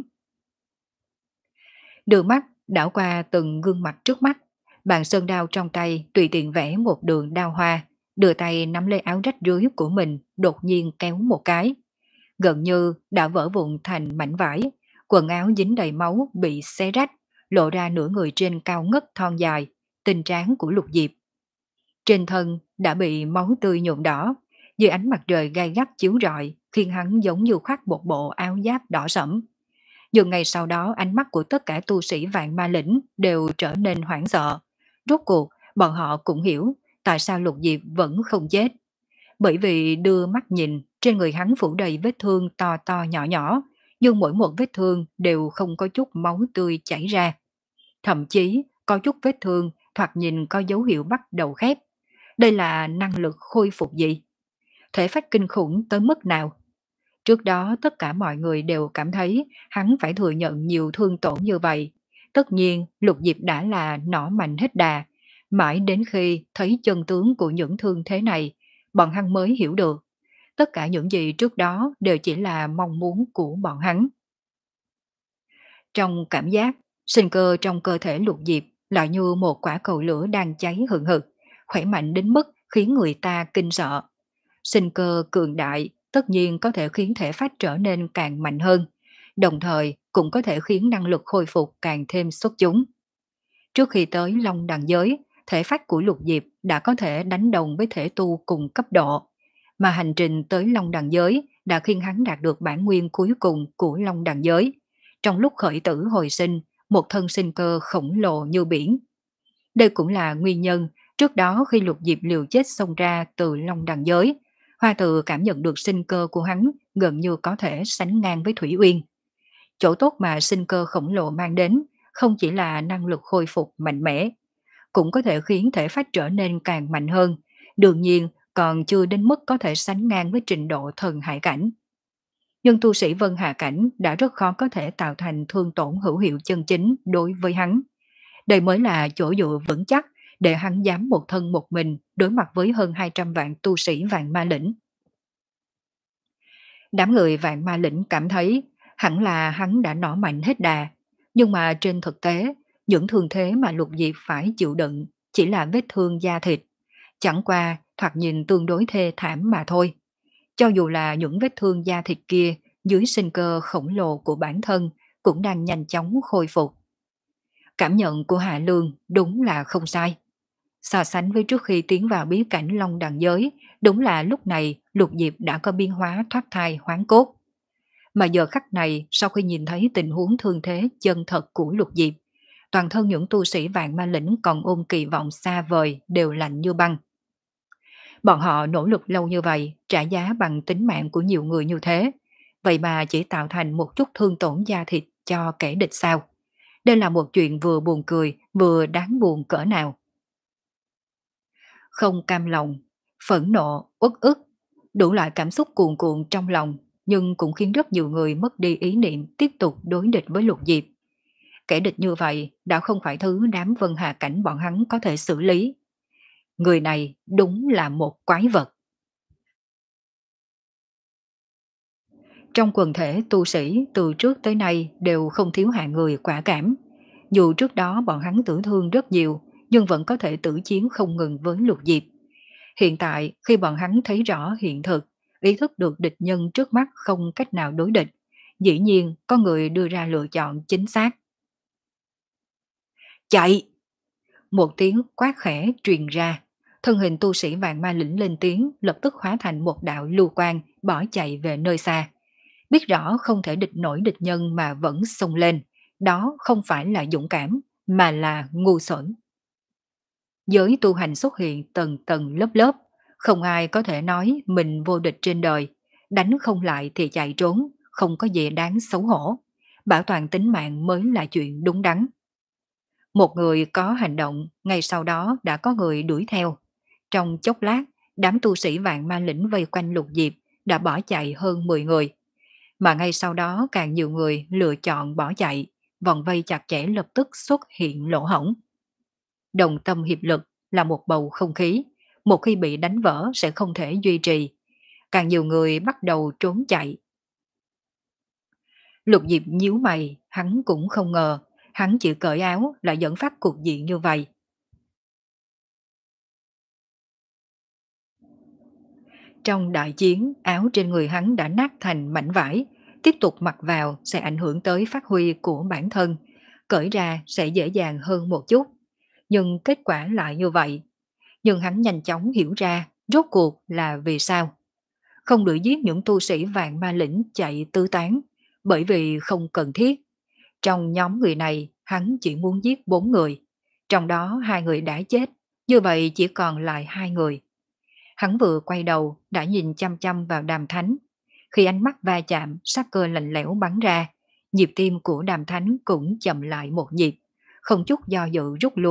Đưa mắt đảo qua từng gương mặt trước mắt, bàn sơn đao trong tay tùy tiện vẽ một đường đao hoa, đưa tay nắm lấy áo rách rưới của mình, đột nhiên kéo một cái. Gần như đã vỡ vụn thành mảnh vải, quần áo dính đầy máu bị xé rách, lộ ra nửa người trên cao ngất thon dài, tinh tráng của Lục Diệp. Trên thân đã bị máu tươi nhuộm đỏ, dưới ánh mặt trời gay gắt chiếu rọi, khiến hắn giống như khoác một bộ áo giáp đỏ sẫm. Nhưng ngày sau đó ánh mắt của tất cả tu sĩ vạn ma lĩnh đều trở nên hoảng sợ. Rốt cuộc, bọn họ cũng hiểu tại sao Lục Diệp vẫn không chết. Bởi vì đưa mắt nhìn, trên người hắn phủ đầy vết thương to to nhỏ nhỏ, nhưng mỗi một vết thương đều không có chút máu tươi chảy ra. Thậm chí, có chút vết thương thoạt nhìn có dấu hiệu bắt đầu khép. Đây là năng lực khôi phục gì? Thể phách kinh khủng tới mức nào? Trước đó tất cả mọi người đều cảm thấy hắn phải thừa nhận nhiều thương tổn như vậy. Tất nhiên Lục Diệp đã là nỏ mạnh hết đà. Mãi đến khi thấy chân tướng của những thương thế này, bọn hắn mới hiểu được. Tất cả những gì trước đó đều chỉ là mong muốn của bọn hắn. Trong cảm giác, sinh cơ trong cơ thể Lục Diệp lại như một quả cầu lửa đang cháy hừng hực, khỏe mạnh đến mức khiến người ta kinh sợ. Sinh cơ cường đại tất nhiên có thể khiến thể phách trở nên càng mạnh hơn, đồng thời cũng có thể khiến năng lực khôi phục càng thêm xuất chúng. Trước khi tới Long Đằng giới, thể phách của Lục Diệp đã có thể đánh đồng với thể tu cùng cấp độ, mà hành trình tới Long Đằng giới đã khiến hắn đạt được bản nguyên cuối cùng của Long Đằng giới. Trong lúc khởi tử hồi sinh, một thân sinh cơ khổng lồ như biển. Đây cũng là nguyên nhân trước đó khi Lục Diệp liều chết xông ra từ Long Đằng giới, Hoa Từ cảm nhận được sinh cơ của hắn gần như có thể sánh ngang với Thủy Uyên. Chỗ tốt mà sinh cơ khổng lồ mang đến không chỉ là năng lực khôi phục mạnh mẽ, cũng có thể khiến thể phách trở nên càng mạnh hơn, đương nhiên còn chưa đến mức có thể sánh ngang với trình độ thần hải cảnh. Nhưng tu sĩ Vân Hạ cảnh đã rất khó có thể tạo thành thương tổn hữu hiệu chân chính đối với hắn. Đây mới là chỗ dựa vững chắc để hắn dám một thân một mình đối mặt với hơn hai trăm vạn tu sĩ Vạn Ma Lĩnh. Đám người Vạn Ma Lĩnh cảm thấy hẳn là hắn đã nỏ mạnh hết đà, nhưng mà trên thực tế, những thương thế mà Lục Diệp phải chịu đựng chỉ là vết thương da thịt, chẳng qua thoạt nhìn tương đối thê thảm mà thôi. Cho dù là những vết thương da thịt kia dưới sinh cơ khổng lồ của bản thân cũng đang nhanh chóng khôi phục. Cảm nhận của Hạ Lương đúng là không sai. So sánh với trước khi tiến vào bí cảnh Long Đằng giới, đúng là lúc này Lục Diệp đã có biến hóa thoát thai hoán cốt. Mà giờ khắc này, sau khi nhìn thấy tình huống thương thế chân thật của Lục Diệp, toàn thân những tu sĩ Vạn Ma Lĩnh còn ôm kỳ vọng xa vời đều lạnh như băng. Bọn họ nỗ lực lâu như vậy, trả giá bằng tính mạng của nhiều người như thế, vậy mà chỉ tạo thành một chút thương tổn da thịt cho kẻ địch sao? Đây là một chuyện vừa buồn cười, vừa đáng buồn cỡ nào. Không cam lòng, phẫn nộ, uất ức, đủ loại cảm xúc cuồn cuộn trong lòng, nhưng cũng khiến rất nhiều người mất đi ý niệm tiếp tục đối địch với Lục Diệp. Kẻ địch như vậy đã không phải thứ đám Vân Hà cảnh bọn hắn có thể xử lý. Người này đúng là một quái vật. Trong quần thể tu sĩ từ trước tới nay đều không thiếu hạng người quả cảm. Dù trước đó bọn hắn tử thương rất nhiều, nhưng vẫn có thể tử chiến không ngừng với Lục Diệp. Hiện tại khi bọn hắn thấy rõ hiện thực, ý thức được địch nhân trước mắt không cách nào đối địch, dĩ nhiên có người đưa ra lựa chọn chính xác. Chạy! Một tiếng quát khẽ truyền ra, thân hình tu sĩ Vạn Ma Lĩnh lên tiếng lập tức hóa thành một đạo lưu quang bỏ chạy về nơi xa. Biết rõ không thể địch nổi địch nhân mà vẫn xông lên, đó không phải là dũng cảm, mà là ngu xuẩn. Giới tu hành xuất hiện tầng tầng lớp lớp, không ai có thể nói mình vô địch trên đời, đánh không lại thì chạy trốn, không có gì đáng xấu hổ. Bảo toàn tính mạng mới là chuyện đúng đắn. Một người có hành động, ngay sau đó đã có người đuổi theo. Trong chốc lát, đám tu sĩ Vạn Ma Lĩnh vây quanh Lục Diệp đã bỏ chạy hơn mười người. Mà ngay sau đó càng nhiều người lựa chọn bỏ chạy, vòng vây chặt chẽ lập tức xuất hiện lỗ hổng. Đồng tâm hiệp lực là một bầu không khí, một khi bị đánh vỡ sẽ không thể duy trì. Càng nhiều người bắt đầu trốn chạy. Lục Diệp nhíu mày, hắn cũng không ngờ, hắn chỉ cởi áo lại dẫn phát cục diện như vậy. Trong đại chiến, áo trên người hắn đã nát thành mảnh vải, tiếp tục mặc vào sẽ ảnh hưởng tới phát huy của bản thân, cởi ra sẽ dễ dàng hơn một chút. Nhưng kết quả lại như vậy. Nhưng hắn nhanh chóng hiểu ra rốt cuộc là vì sao. Không đuổi giết những tu sĩ Vạn Ma Lĩnh chạy tứ tán, bởi vì không cần thiết. Trong nhóm người này, hắn chỉ muốn giết bốn người, trong đó hai người đã chết, như vậy chỉ còn lại hai người. Hắn vừa quay đầu đã nhìn chăm chăm vào Đàm Thánh. Khi ánh mắt va chạm, sát cơ lạnh lẽo bắn ra, nhịp tim của Đàm Thánh cũng chậm lại một nhịp, không chút do dự rút lui,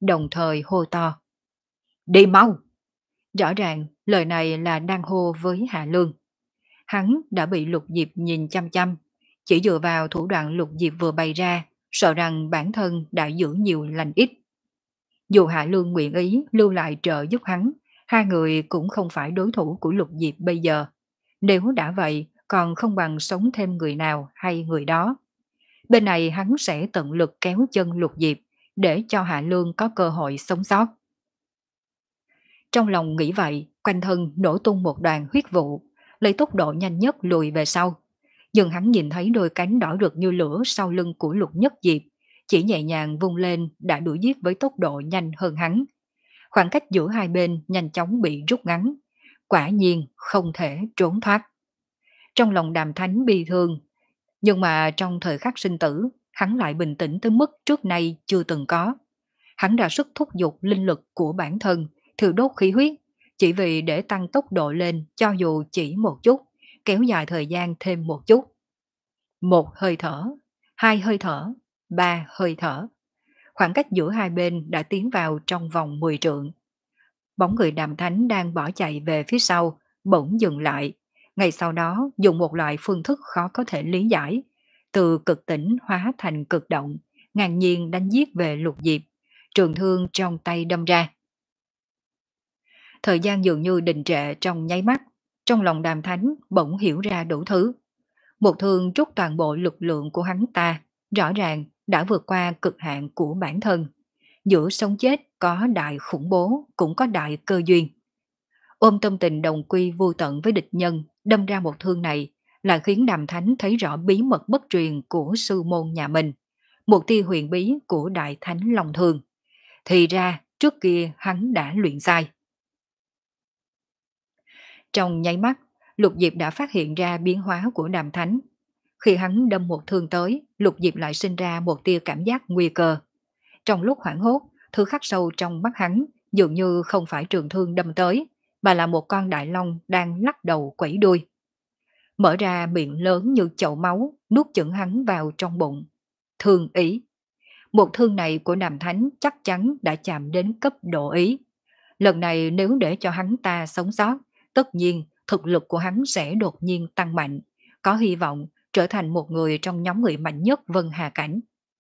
đồng thời hô to. Đi mau! Rõ ràng lời này là đang hô với Hạ Lương. Hắn đã bị Lục Diệp nhìn chăm chăm, chỉ dựa vào thủ đoạn Lục Diệp vừa bày ra, sợ rằng bản thân đã giữ nhiều lành ít. Dù Hạ Lương nguyện ý lưu lại trợ giúp hắn, hai người cũng không phải đối thủ của Lục Diệp bây giờ. Nếu đã vậy, còn không bằng sống thêm người nào hay người đó. Bên này hắn sẽ tận lực kéo chân Lục Diệp, để cho Hạ Lương có cơ hội sống sót. Trong lòng nghĩ vậy, quanh thân nổ tung một đoàn huyết vụ, lấy tốc độ nhanh nhất lùi về sau. Nhưng hắn nhìn thấy đôi cánh đỏ rực như lửa sau lưng của Lục Nhất Diệp, chỉ nhẹ nhàng vung lên đã đuổi giết với tốc độ nhanh hơn hắn. Khoảng cách giữa hai bên nhanh chóng bị rút ngắn, quả nhiên không thể trốn thoát. Trong lòng Đàm Thánh bi thương, nhưng mà trong thời khắc sinh tử, hắn lại bình tĩnh tới mức trước nay chưa từng có. Hắn đã sức thúc giục linh lực của bản thân, thiêu đốt khí huyết, chỉ vì để tăng tốc độ lên cho dù chỉ một chút, kéo dài thời gian thêm một chút. Một hơi thở, hai hơi thở, ba hơi thở. Khoảng cách giữa hai bên đã tiến vào trong vòng mười trượng. Bóng người Đàm Thánh đang bỏ chạy về phía sau, bỗng dừng lại. Ngay sau đó dùng một loại phương thức khó có thể lý giải, từ cực tĩnh hóa thành cực động, ngang nhiên đánh giết về Lục Diệp, trường thương trong tay đâm ra. Thời gian dường như đình trệ trong nháy mắt, trong lòng Đàm Thánh bỗng hiểu ra đủ thứ. Một thương trút toàn bộ lực lượng của hắn ta, rõ ràng đã vượt qua cực hạn của bản thân. Giữa sống chết có đại khủng bố, cũng có đại cơ duyên. Ôm tâm tình đồng quy vô tận với địch nhân, đâm ra một thương này, là khiến Đàm Thánh thấy rõ bí mật bất truyền của sư môn nhà mình. Một tia huyền bí của Đại Thánh Long Thương. Thì ra, trước kia hắn đã luyện sai. Trong nháy mắt, Lục Diệp đã phát hiện ra biến hóa của Đàm Thánh. Khi hắn đâm một thương tới, Lục Diệp lại sinh ra một tia cảm giác nguy cơ. Trong lúc hoảng hốt, thứ khắc sâu trong mắt hắn dường như không phải trường thương đâm tới, mà là một con đại long đang lắc đầu quẩy đuôi. Mở ra miệng lớn như chậu máu, nuốt chửng hắn vào trong bụng. Thương ý. Một thương này của Đàm Thánh chắc chắn đã chạm đến cấp độ ý. Lần này nếu để cho hắn ta sống sót, tất nhiên thực lực của hắn sẽ đột nhiên tăng mạnh, có hy vọng trở thành một người trong nhóm người mạnh nhất Vân Hà Cảnh.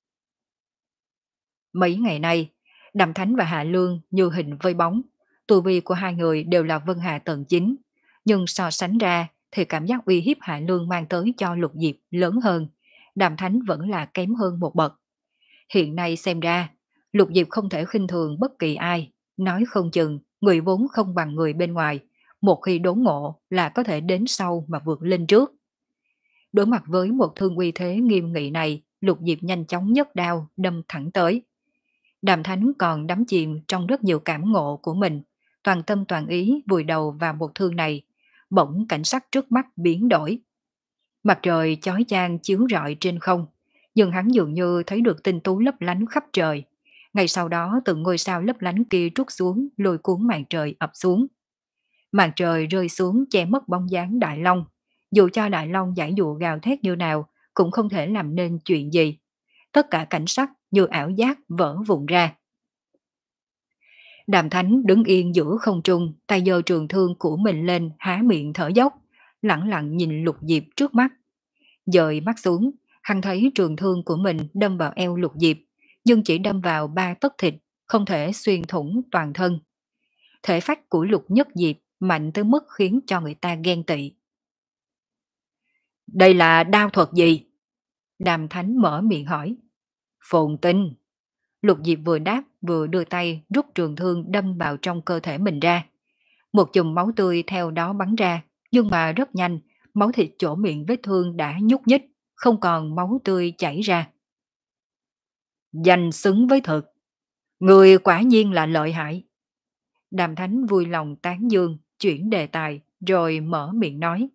Mấy ngày nay, Đàm Thánh và Hạ Lương như hình với bóng, tu vi của hai người đều là Vân Hà tầng chín, nhưng so sánh ra thì cảm giác uy hiếp Hạ Lương mang tới cho Lục Diệp lớn hơn, Đàm Thánh vẫn là kém hơn một bậc. Hiện nay xem ra, Lục Diệp không thể khinh thường bất kỳ ai, nói không chừng người vốn không bằng người bên ngoài, một khi đốn ngộ là có thể đến sau mà vượt lên trước. Đối mặt với một thương uy thế nghiêm nghị này, Lục Diệp nhanh chóng nhấc đao đâm thẳng tới. Đàm Thánh còn đắm chìm trong rất nhiều cảm ngộ của mình, toàn tâm toàn ý vùi đầu vào một thương này, bỗng cảnh sắc trước mắt biến đổi. Mặt trời chói chang chiếu rọi trên không, nhưng hắn dường như thấy được tinh tú lấp lánh khắp trời. Ngay sau đó từng ngôi sao lấp lánh kia trút xuống, lôi cuốn màn trời ập xuống. Màn trời rơi xuống che mất bóng dáng Đại Long. Dù cho Đại Long giải dụ gào thét như nào, cũng không thể làm nên chuyện gì. Tất cả cảnh sắc như ảo giác vỡ vụn ra. Đàm Thánh đứng yên giữa không trung, tay giơ trường thương của mình lên, há miệng thở dốc, lẳng lặng nhìn Lục Diệp trước mắt. Dời mắt xuống, hắn thấy trường thương của mình đâm vào eo Lục Diệp, nhưng chỉ đâm vào ba tấc thịt, không thể xuyên thủng toàn thân. Thể phách của Lục Nhất Diệp mạnh tới mức khiến cho người ta ghen tị. Đây là đao thuật gì? Đàm Thánh mở miệng hỏi. Phồn tinh. Lục Diệp vừa đáp vừa đưa tay rút trường thương đâm vào trong cơ thể mình ra. Một chùm máu tươi theo đó bắn ra, nhưng mà rất nhanh, máu thịt chỗ miệng vết thương đã nhúc nhích, không còn máu tươi chảy ra. Danh xứng với thực. Người quả nhiên là lợi hại. Đàm Thánh vui lòng tán dương, chuyển đề tài, rồi mở miệng nói.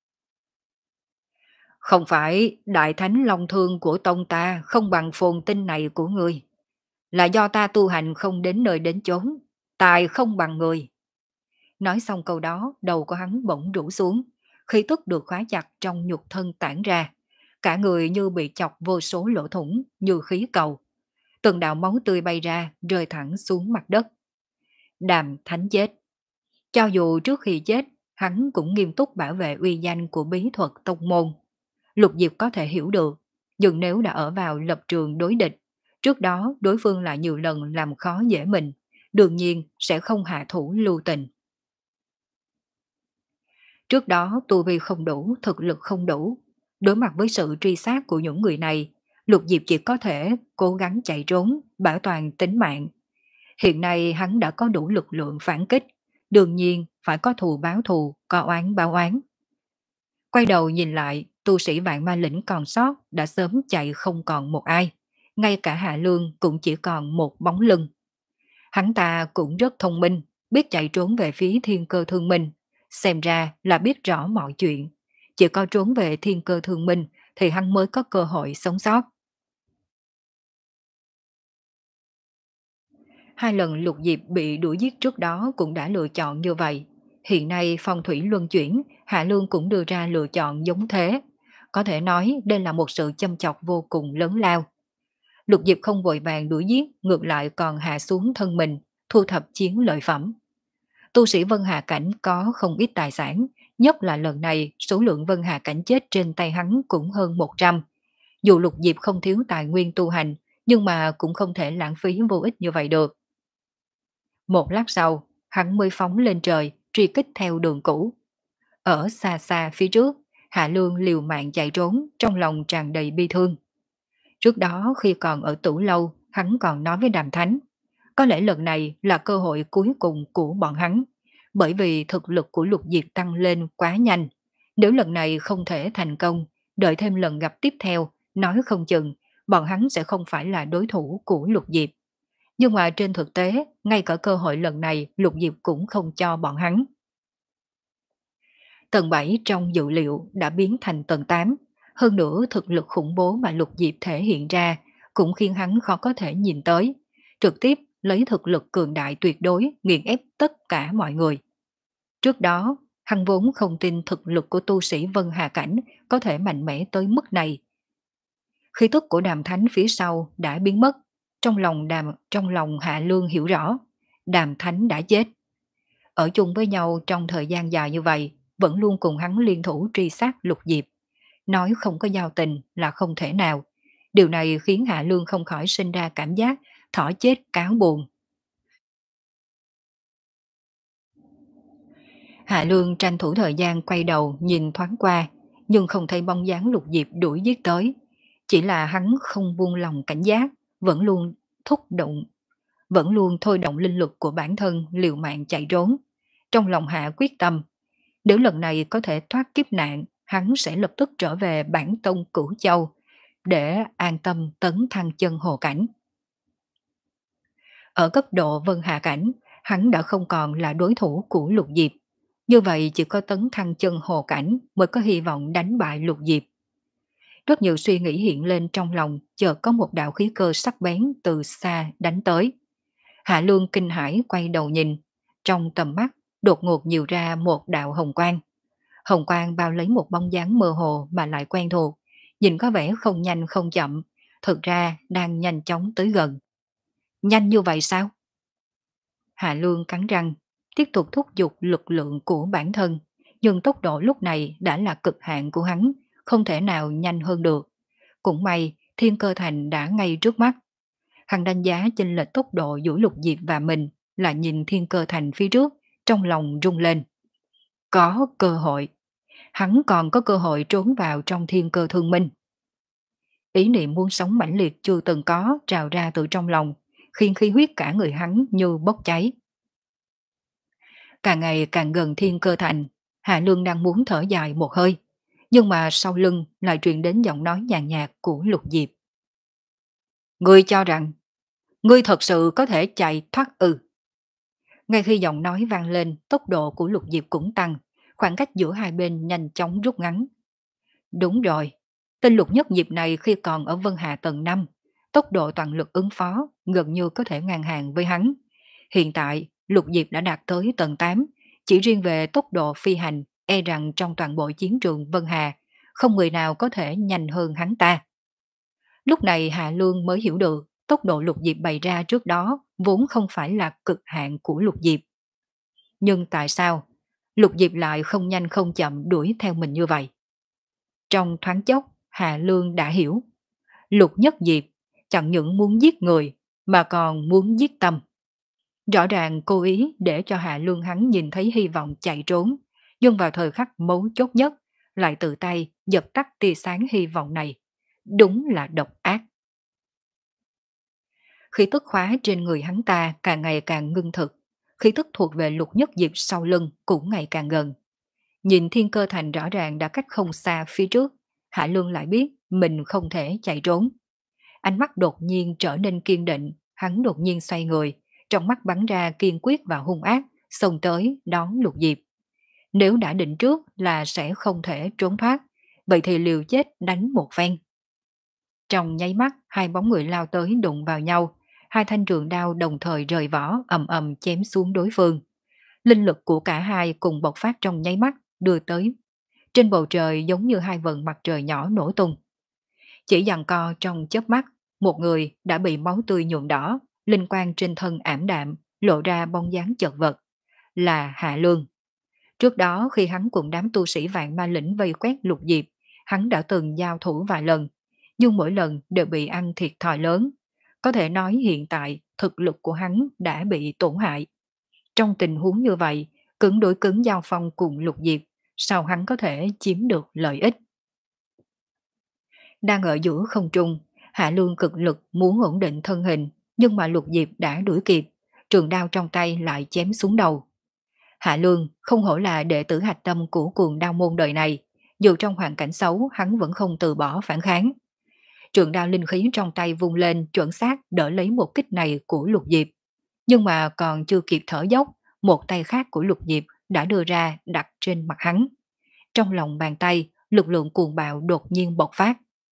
Không phải đại thánh long thương của tông ta không bằng phồn tinh này của ngươi. Là do ta tu hành không đến nơi đến chốn, tài không bằng người. Nói xong câu đó, đầu của hắn bỗng rũ xuống, khí tức được khóa chặt trong nhục thân tản ra. Cả người như bị chọc vô số lỗ thủng, như khí cầu. Từng đạo máu tươi bay ra, rơi thẳng xuống mặt đất. Đàm Thánh chết. Cho dù trước khi chết, hắn cũng nghiêm túc bảo vệ uy danh của bí thuật tông môn. Lục Diệp có thể hiểu được, nhưng nếu đã ở vào lập trường đối địch, trước đó đối phương lại nhiều lần làm khó dễ mình, đương nhiên sẽ không hạ thủ lưu tình. Trước đó tu vi không đủ, thực lực không đủ. Đối mặt với sự truy sát của những người này, Lục Diệp chỉ có thể cố gắng chạy trốn, bảo toàn tính mạng. Hiện nay hắn đã có đủ lực lượng phản kích, đương nhiên phải có thù báo thù, có oán báo oán. Quay đầu nhìn lại, tu sĩ vạn ma lĩnh còn sót đã sớm chạy không còn một ai. Ngay cả Hạ Lương cũng chỉ còn một bóng lưng. Hắn ta cũng rất thông minh, biết chạy trốn về phía thiên cơ thương minh. Xem ra là biết rõ mọi chuyện. Chỉ có trốn về thiên cơ thương minh thì hắn mới có cơ hội sống sót. Hai lần Lục Diệp bị đuổi giết trước đó cũng đã lựa chọn như vậy. Hiện nay phong thủy luân chuyển, Hạ Lương cũng đưa ra lựa chọn giống thế. Có thể nói đây là một sự châm chọc vô cùng lớn lao. Lục Diệp không vội vàng đuổi giết, ngược lại còn hạ xuống thân mình, thu thập chiến lợi phẩm. Tu sĩ Vân Hà Cảnh có không ít tài sản, nhất là lần này số lượng Vân Hà Cảnh chết trên tay hắn cũng hơn một trăm. Dù Lục Diệp không thiếu tài nguyên tu hành, nhưng mà cũng không thể lãng phí vô ích như vậy được. Một lát sau, hắn mới phóng lên trời, truy kích theo đường cũ. Ở xa xa phía trước, Hạ Lương liều mạng chạy trốn, trong lòng tràn đầy bi thương. Trước đó khi còn ở Tửu Lâu, hắn còn nói với Đàm Thánh, có lẽ lần này là cơ hội cuối cùng của bọn hắn, bởi vì thực lực của Lục Diệp tăng lên quá nhanh. Nếu lần này không thể thành công, đợi thêm lần gặp tiếp theo, nói không chừng, bọn hắn sẽ không phải là đối thủ của Lục Diệp. Nhưng mà trên thực tế, ngay cả cơ hội lần này Lục Diệp cũng không cho bọn hắn. Tầng bảy trong dự liệu đã biến thành tầng tám, hơn nữa thực lực khủng bố mà Lục Diệp thể hiện ra cũng khiến hắn khó có thể nhìn tới, trực tiếp lấy thực lực cường đại tuyệt đối nghiền ép tất cả mọi người. Trước đó, hắn vốn không tin thực lực của tu sĩ Vân Hà Cảnh có thể mạnh mẽ tới mức này. Khí tức của Đàm Thánh phía sau đã biến mất, trong lòng đàm trong lòng Hạ Lương hiểu rõ, Đàm Thánh đã chết. Ở chung với nhau trong thời gian dài như vậy, vẫn luôn cùng hắn liên thủ truy sát Lục Diệp. Nói không có giao tình là không thể nào. Điều này khiến Hạ Lương không khỏi sinh ra cảm giác thỏ chết cáo buồn. Hạ Lương tranh thủ thời gian quay đầu nhìn thoáng qua, nhưng không thấy bóng dáng Lục Diệp đuổi giết tới. Chỉ là hắn không buông lòng cảnh giác, vẫn luôn thúc động, vẫn luôn thôi động linh lực của bản thân liều mạng chạy trốn. Trong lòng Hạ quyết tâm, nếu lần này có thể thoát kiếp nạn, hắn sẽ lập tức trở về bản tông Cửu Châu, để an tâm tấn thăng chân hồ cảnh. Ở cấp độ Vân Hà Cảnh, hắn đã không còn là đối thủ của Lục Diệp. Như vậy chỉ có tấn thăng chân hồ cảnh mới có hy vọng đánh bại Lục Diệp. Rất nhiều suy nghĩ hiện lên trong lòng, chợt có một đạo khí cơ sắc bén từ xa đánh tới. Hạ Lương kinh hãi quay đầu nhìn, trong tầm mắt đột ngột nhiều ra một đạo hồng quang. Hồng quang bao lấy một bóng dáng mơ hồ mà lại quen thuộc, nhìn có vẻ không nhanh không chậm, thực ra đang nhanh chóng tới gần. Nhanh như vậy sao? Hạ Lương cắn răng, tiếp tục thúc giục lực lượng của bản thân, nhưng tốc độ lúc này đã là cực hạn của hắn, không thể nào nhanh hơn được. Cũng may, Thiên Cơ Thành đã ngay trước mắt. Hắn đánh giá chênh lệch tốc độ giữa Lục Diệp và mình, là nhìn Thiên Cơ Thành phía trước, trong lòng rung lên. Có cơ hội. Hắn còn có cơ hội trốn vào trong Thiên Cơ Thương Minh. Ý niệm muốn sống mãnh liệt chưa từng có trào ra từ trong lòng, khiến khí huyết cả người hắn như bốc cháy. Càng ngày càng gần Thiên Cơ Thành, Hạ Lương đang muốn thở dài một hơi, nhưng mà sau lưng lại truyền đến giọng nói nhàn nhạt của Lục Diệp. Ngươi cho rằng, ngươi thật sự có thể chạy thoát ư? Ngay khi giọng nói vang lên, tốc độ của Lục Diệp cũng tăng, khoảng cách giữa hai bên nhanh chóng rút ngắn. Đúng rồi, tên Lục Nhất Diệp này khi còn ở Vân Hạ tầng năm, tốc độ toàn lực ứng phó gần như có thể ngang hàng với hắn. Hiện tại, Lục Diệp đã đạt tới tầng tám, chỉ riêng về tốc độ phi hành, e rằng trong toàn bộ chiến trường Vân Hà, không người nào có thể nhanh hơn hắn ta. Lúc này Hạ Lương mới hiểu được, tốc độ Lục Diệp bày ra trước đó vốn không phải là cực hạn của Lục Diệp. Nhưng tại sao Lục Diệp lại không nhanh không chậm đuổi theo mình như vậy? Trong thoáng chốc, Hạ Lương đã hiểu. Lục Nhất Diệp chẳng những muốn giết người mà còn muốn giết tâm. Rõ ràng cố ý để cho Hạ Lương hắn nhìn thấy hy vọng chạy trốn, nhưng vào thời khắc mấu chốt nhất lại tự tay dập tắt tia sáng hy vọng này. Đúng là độc ác. Khí tức khóa trên người hắn ta càng ngày càng ngưng thực, khí tức thuộc về Lục Nhất Diệp sau lưng cũng ngày càng gần. Nhìn Thiên Cơ Thành rõ ràng đã cách không xa phía trước, Hạ Lương lại biết mình không thể chạy trốn. Ánh mắt đột nhiên trở nên kiên định, hắn đột nhiên xoay người, trong mắt bắn ra kiên quyết và hung ác, xông tới đón Lục Diệp. Nếu đã định trước là sẽ không thể trốn thoát, vậy thì liều chết đánh một phen. Trong nháy mắt, hai bóng người lao tới đụng vào nhau, hai thanh trường đao đồng thời rời vỏ ầm ầm chém xuống đối phương. Linh lực của cả hai cùng bộc phát trong nháy mắt, đưa tới. Trên bầu trời giống như hai vầng mặt trời nhỏ nổ tung. Chỉ giằng co trong chớp mắt, một người đã bị máu tươi nhuộm đỏ, linh quang trên thân ảm đạm, lộ ra bóng dáng chật vật, là Hạ Lương. Trước đó khi hắn cùng đám tu sĩ vạn ma lĩnh vây quét Lục Diệp, hắn đã từng giao thủ vài lần, nhưng mỗi lần đều bị ăn thiệt thòi lớn. Có thể nói hiện tại thực lực của hắn đã bị tổn hại. Trong tình huống như vậy, cứng đối cứng giao phong cùng Lục Diệp, sao hắn có thể chiếm được lợi ích? Đang ở giữa không trung, Hạ Lương cực lực muốn ổn định thân hình, nhưng mà Lục Diệp đã đuổi kịp, trường đao trong tay lại chém xuống đầu. Hạ Lương không hổ là đệ tử hạch tâm của cuồng đao môn đời này, dù trong hoàn cảnh xấu hắn vẫn không từ bỏ phản kháng. Trường đao linh khí trong tay vung lên chuẩn xác đỡ lấy một kích này của Lục Diệp. Nhưng mà còn chưa kịp thở dốc, một tay khác của Lục Diệp đã đưa ra đặt trên mặt hắn. Trong lòng bàn tay, lực lượng cuồng bạo đột nhiên bộc phát.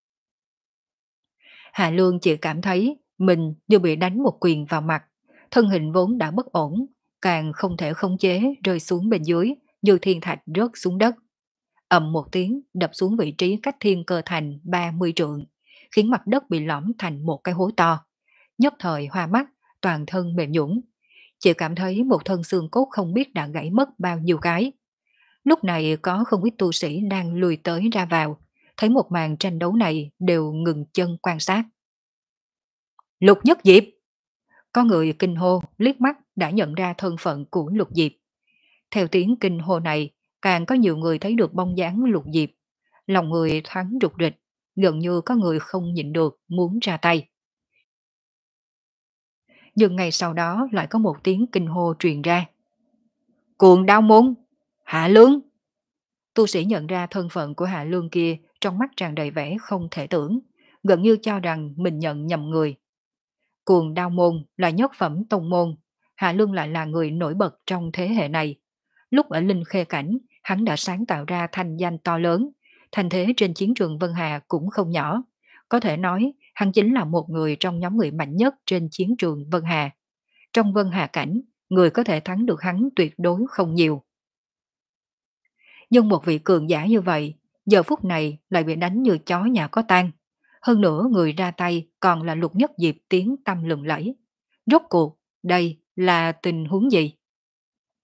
Hạ Lương chỉ cảm thấy mình như bị đánh một quyền vào mặt, thân hình vốn đã bất ổn, càng không thể khống chế rơi xuống bên dưới như thiên thạch rớt xuống đất. Ầm một tiếng đập xuống vị trí cách Thiên Cơ Thành ba mươi trượng, khiến mặt đất bị lõm thành một cái hố to. Nhất thời hoa mắt, toàn thân mềm nhũn, chỉ cảm thấy một thân xương cốt không biết đã gãy mất bao nhiêu cái. Lúc này có không ít tu sĩ đang lùi tới ra vào, thấy một màn tranh đấu này đều ngừng chân quan sát. Lục Nhất Diệp! Có người kinh hô, liếc mắt đã nhận ra thân phận của Lục Diệp. Theo tiếng kinh hô này, càng có nhiều người thấy được bóng dáng Lục Diệp. Lòng người thoáng rụt rịch, gần như có người không nhịn được muốn ra tay. Nhưng ngày sau đó lại có một tiếng kinh hô truyền ra. Cuồng đao môn! Hạ Lương! Tu sĩ nhận ra thân phận của Hạ Lương kia, trong mắt tràn đầy vẻ không thể tưởng, gần như cho rằng mình nhận nhầm người. Cuồng đao môn là nhất phẩm tông môn, Hạ Lương lại là người nổi bật trong thế hệ này. Lúc ở Linh Khê Cảnh, hắn đã sáng tạo ra thanh danh to lớn, thành thế trên chiến trường Vân Hà cũng không nhỏ. Có thể nói, hắn chính là một người trong nhóm người mạnh nhất trên chiến trường Vân Hà. Trong Vân Hà Cảnh, người có thể thắng được hắn tuyệt đối không nhiều. Nhưng một vị cường giả như vậy, giờ phút này lại bị đánh như chó nhà có tang. Hơn nữa người ra tay còn là Lục Nhất Diệp tiếng tăm lừng lẫy. Rốt cuộc, đây là tình huống gì?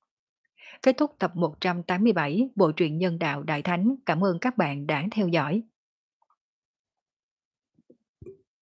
Kết thúc tập một trăm tám mươi bảy Bộ truyện Nhân Đạo Đại Thánh. Cảm ơn các bạn đã theo dõi.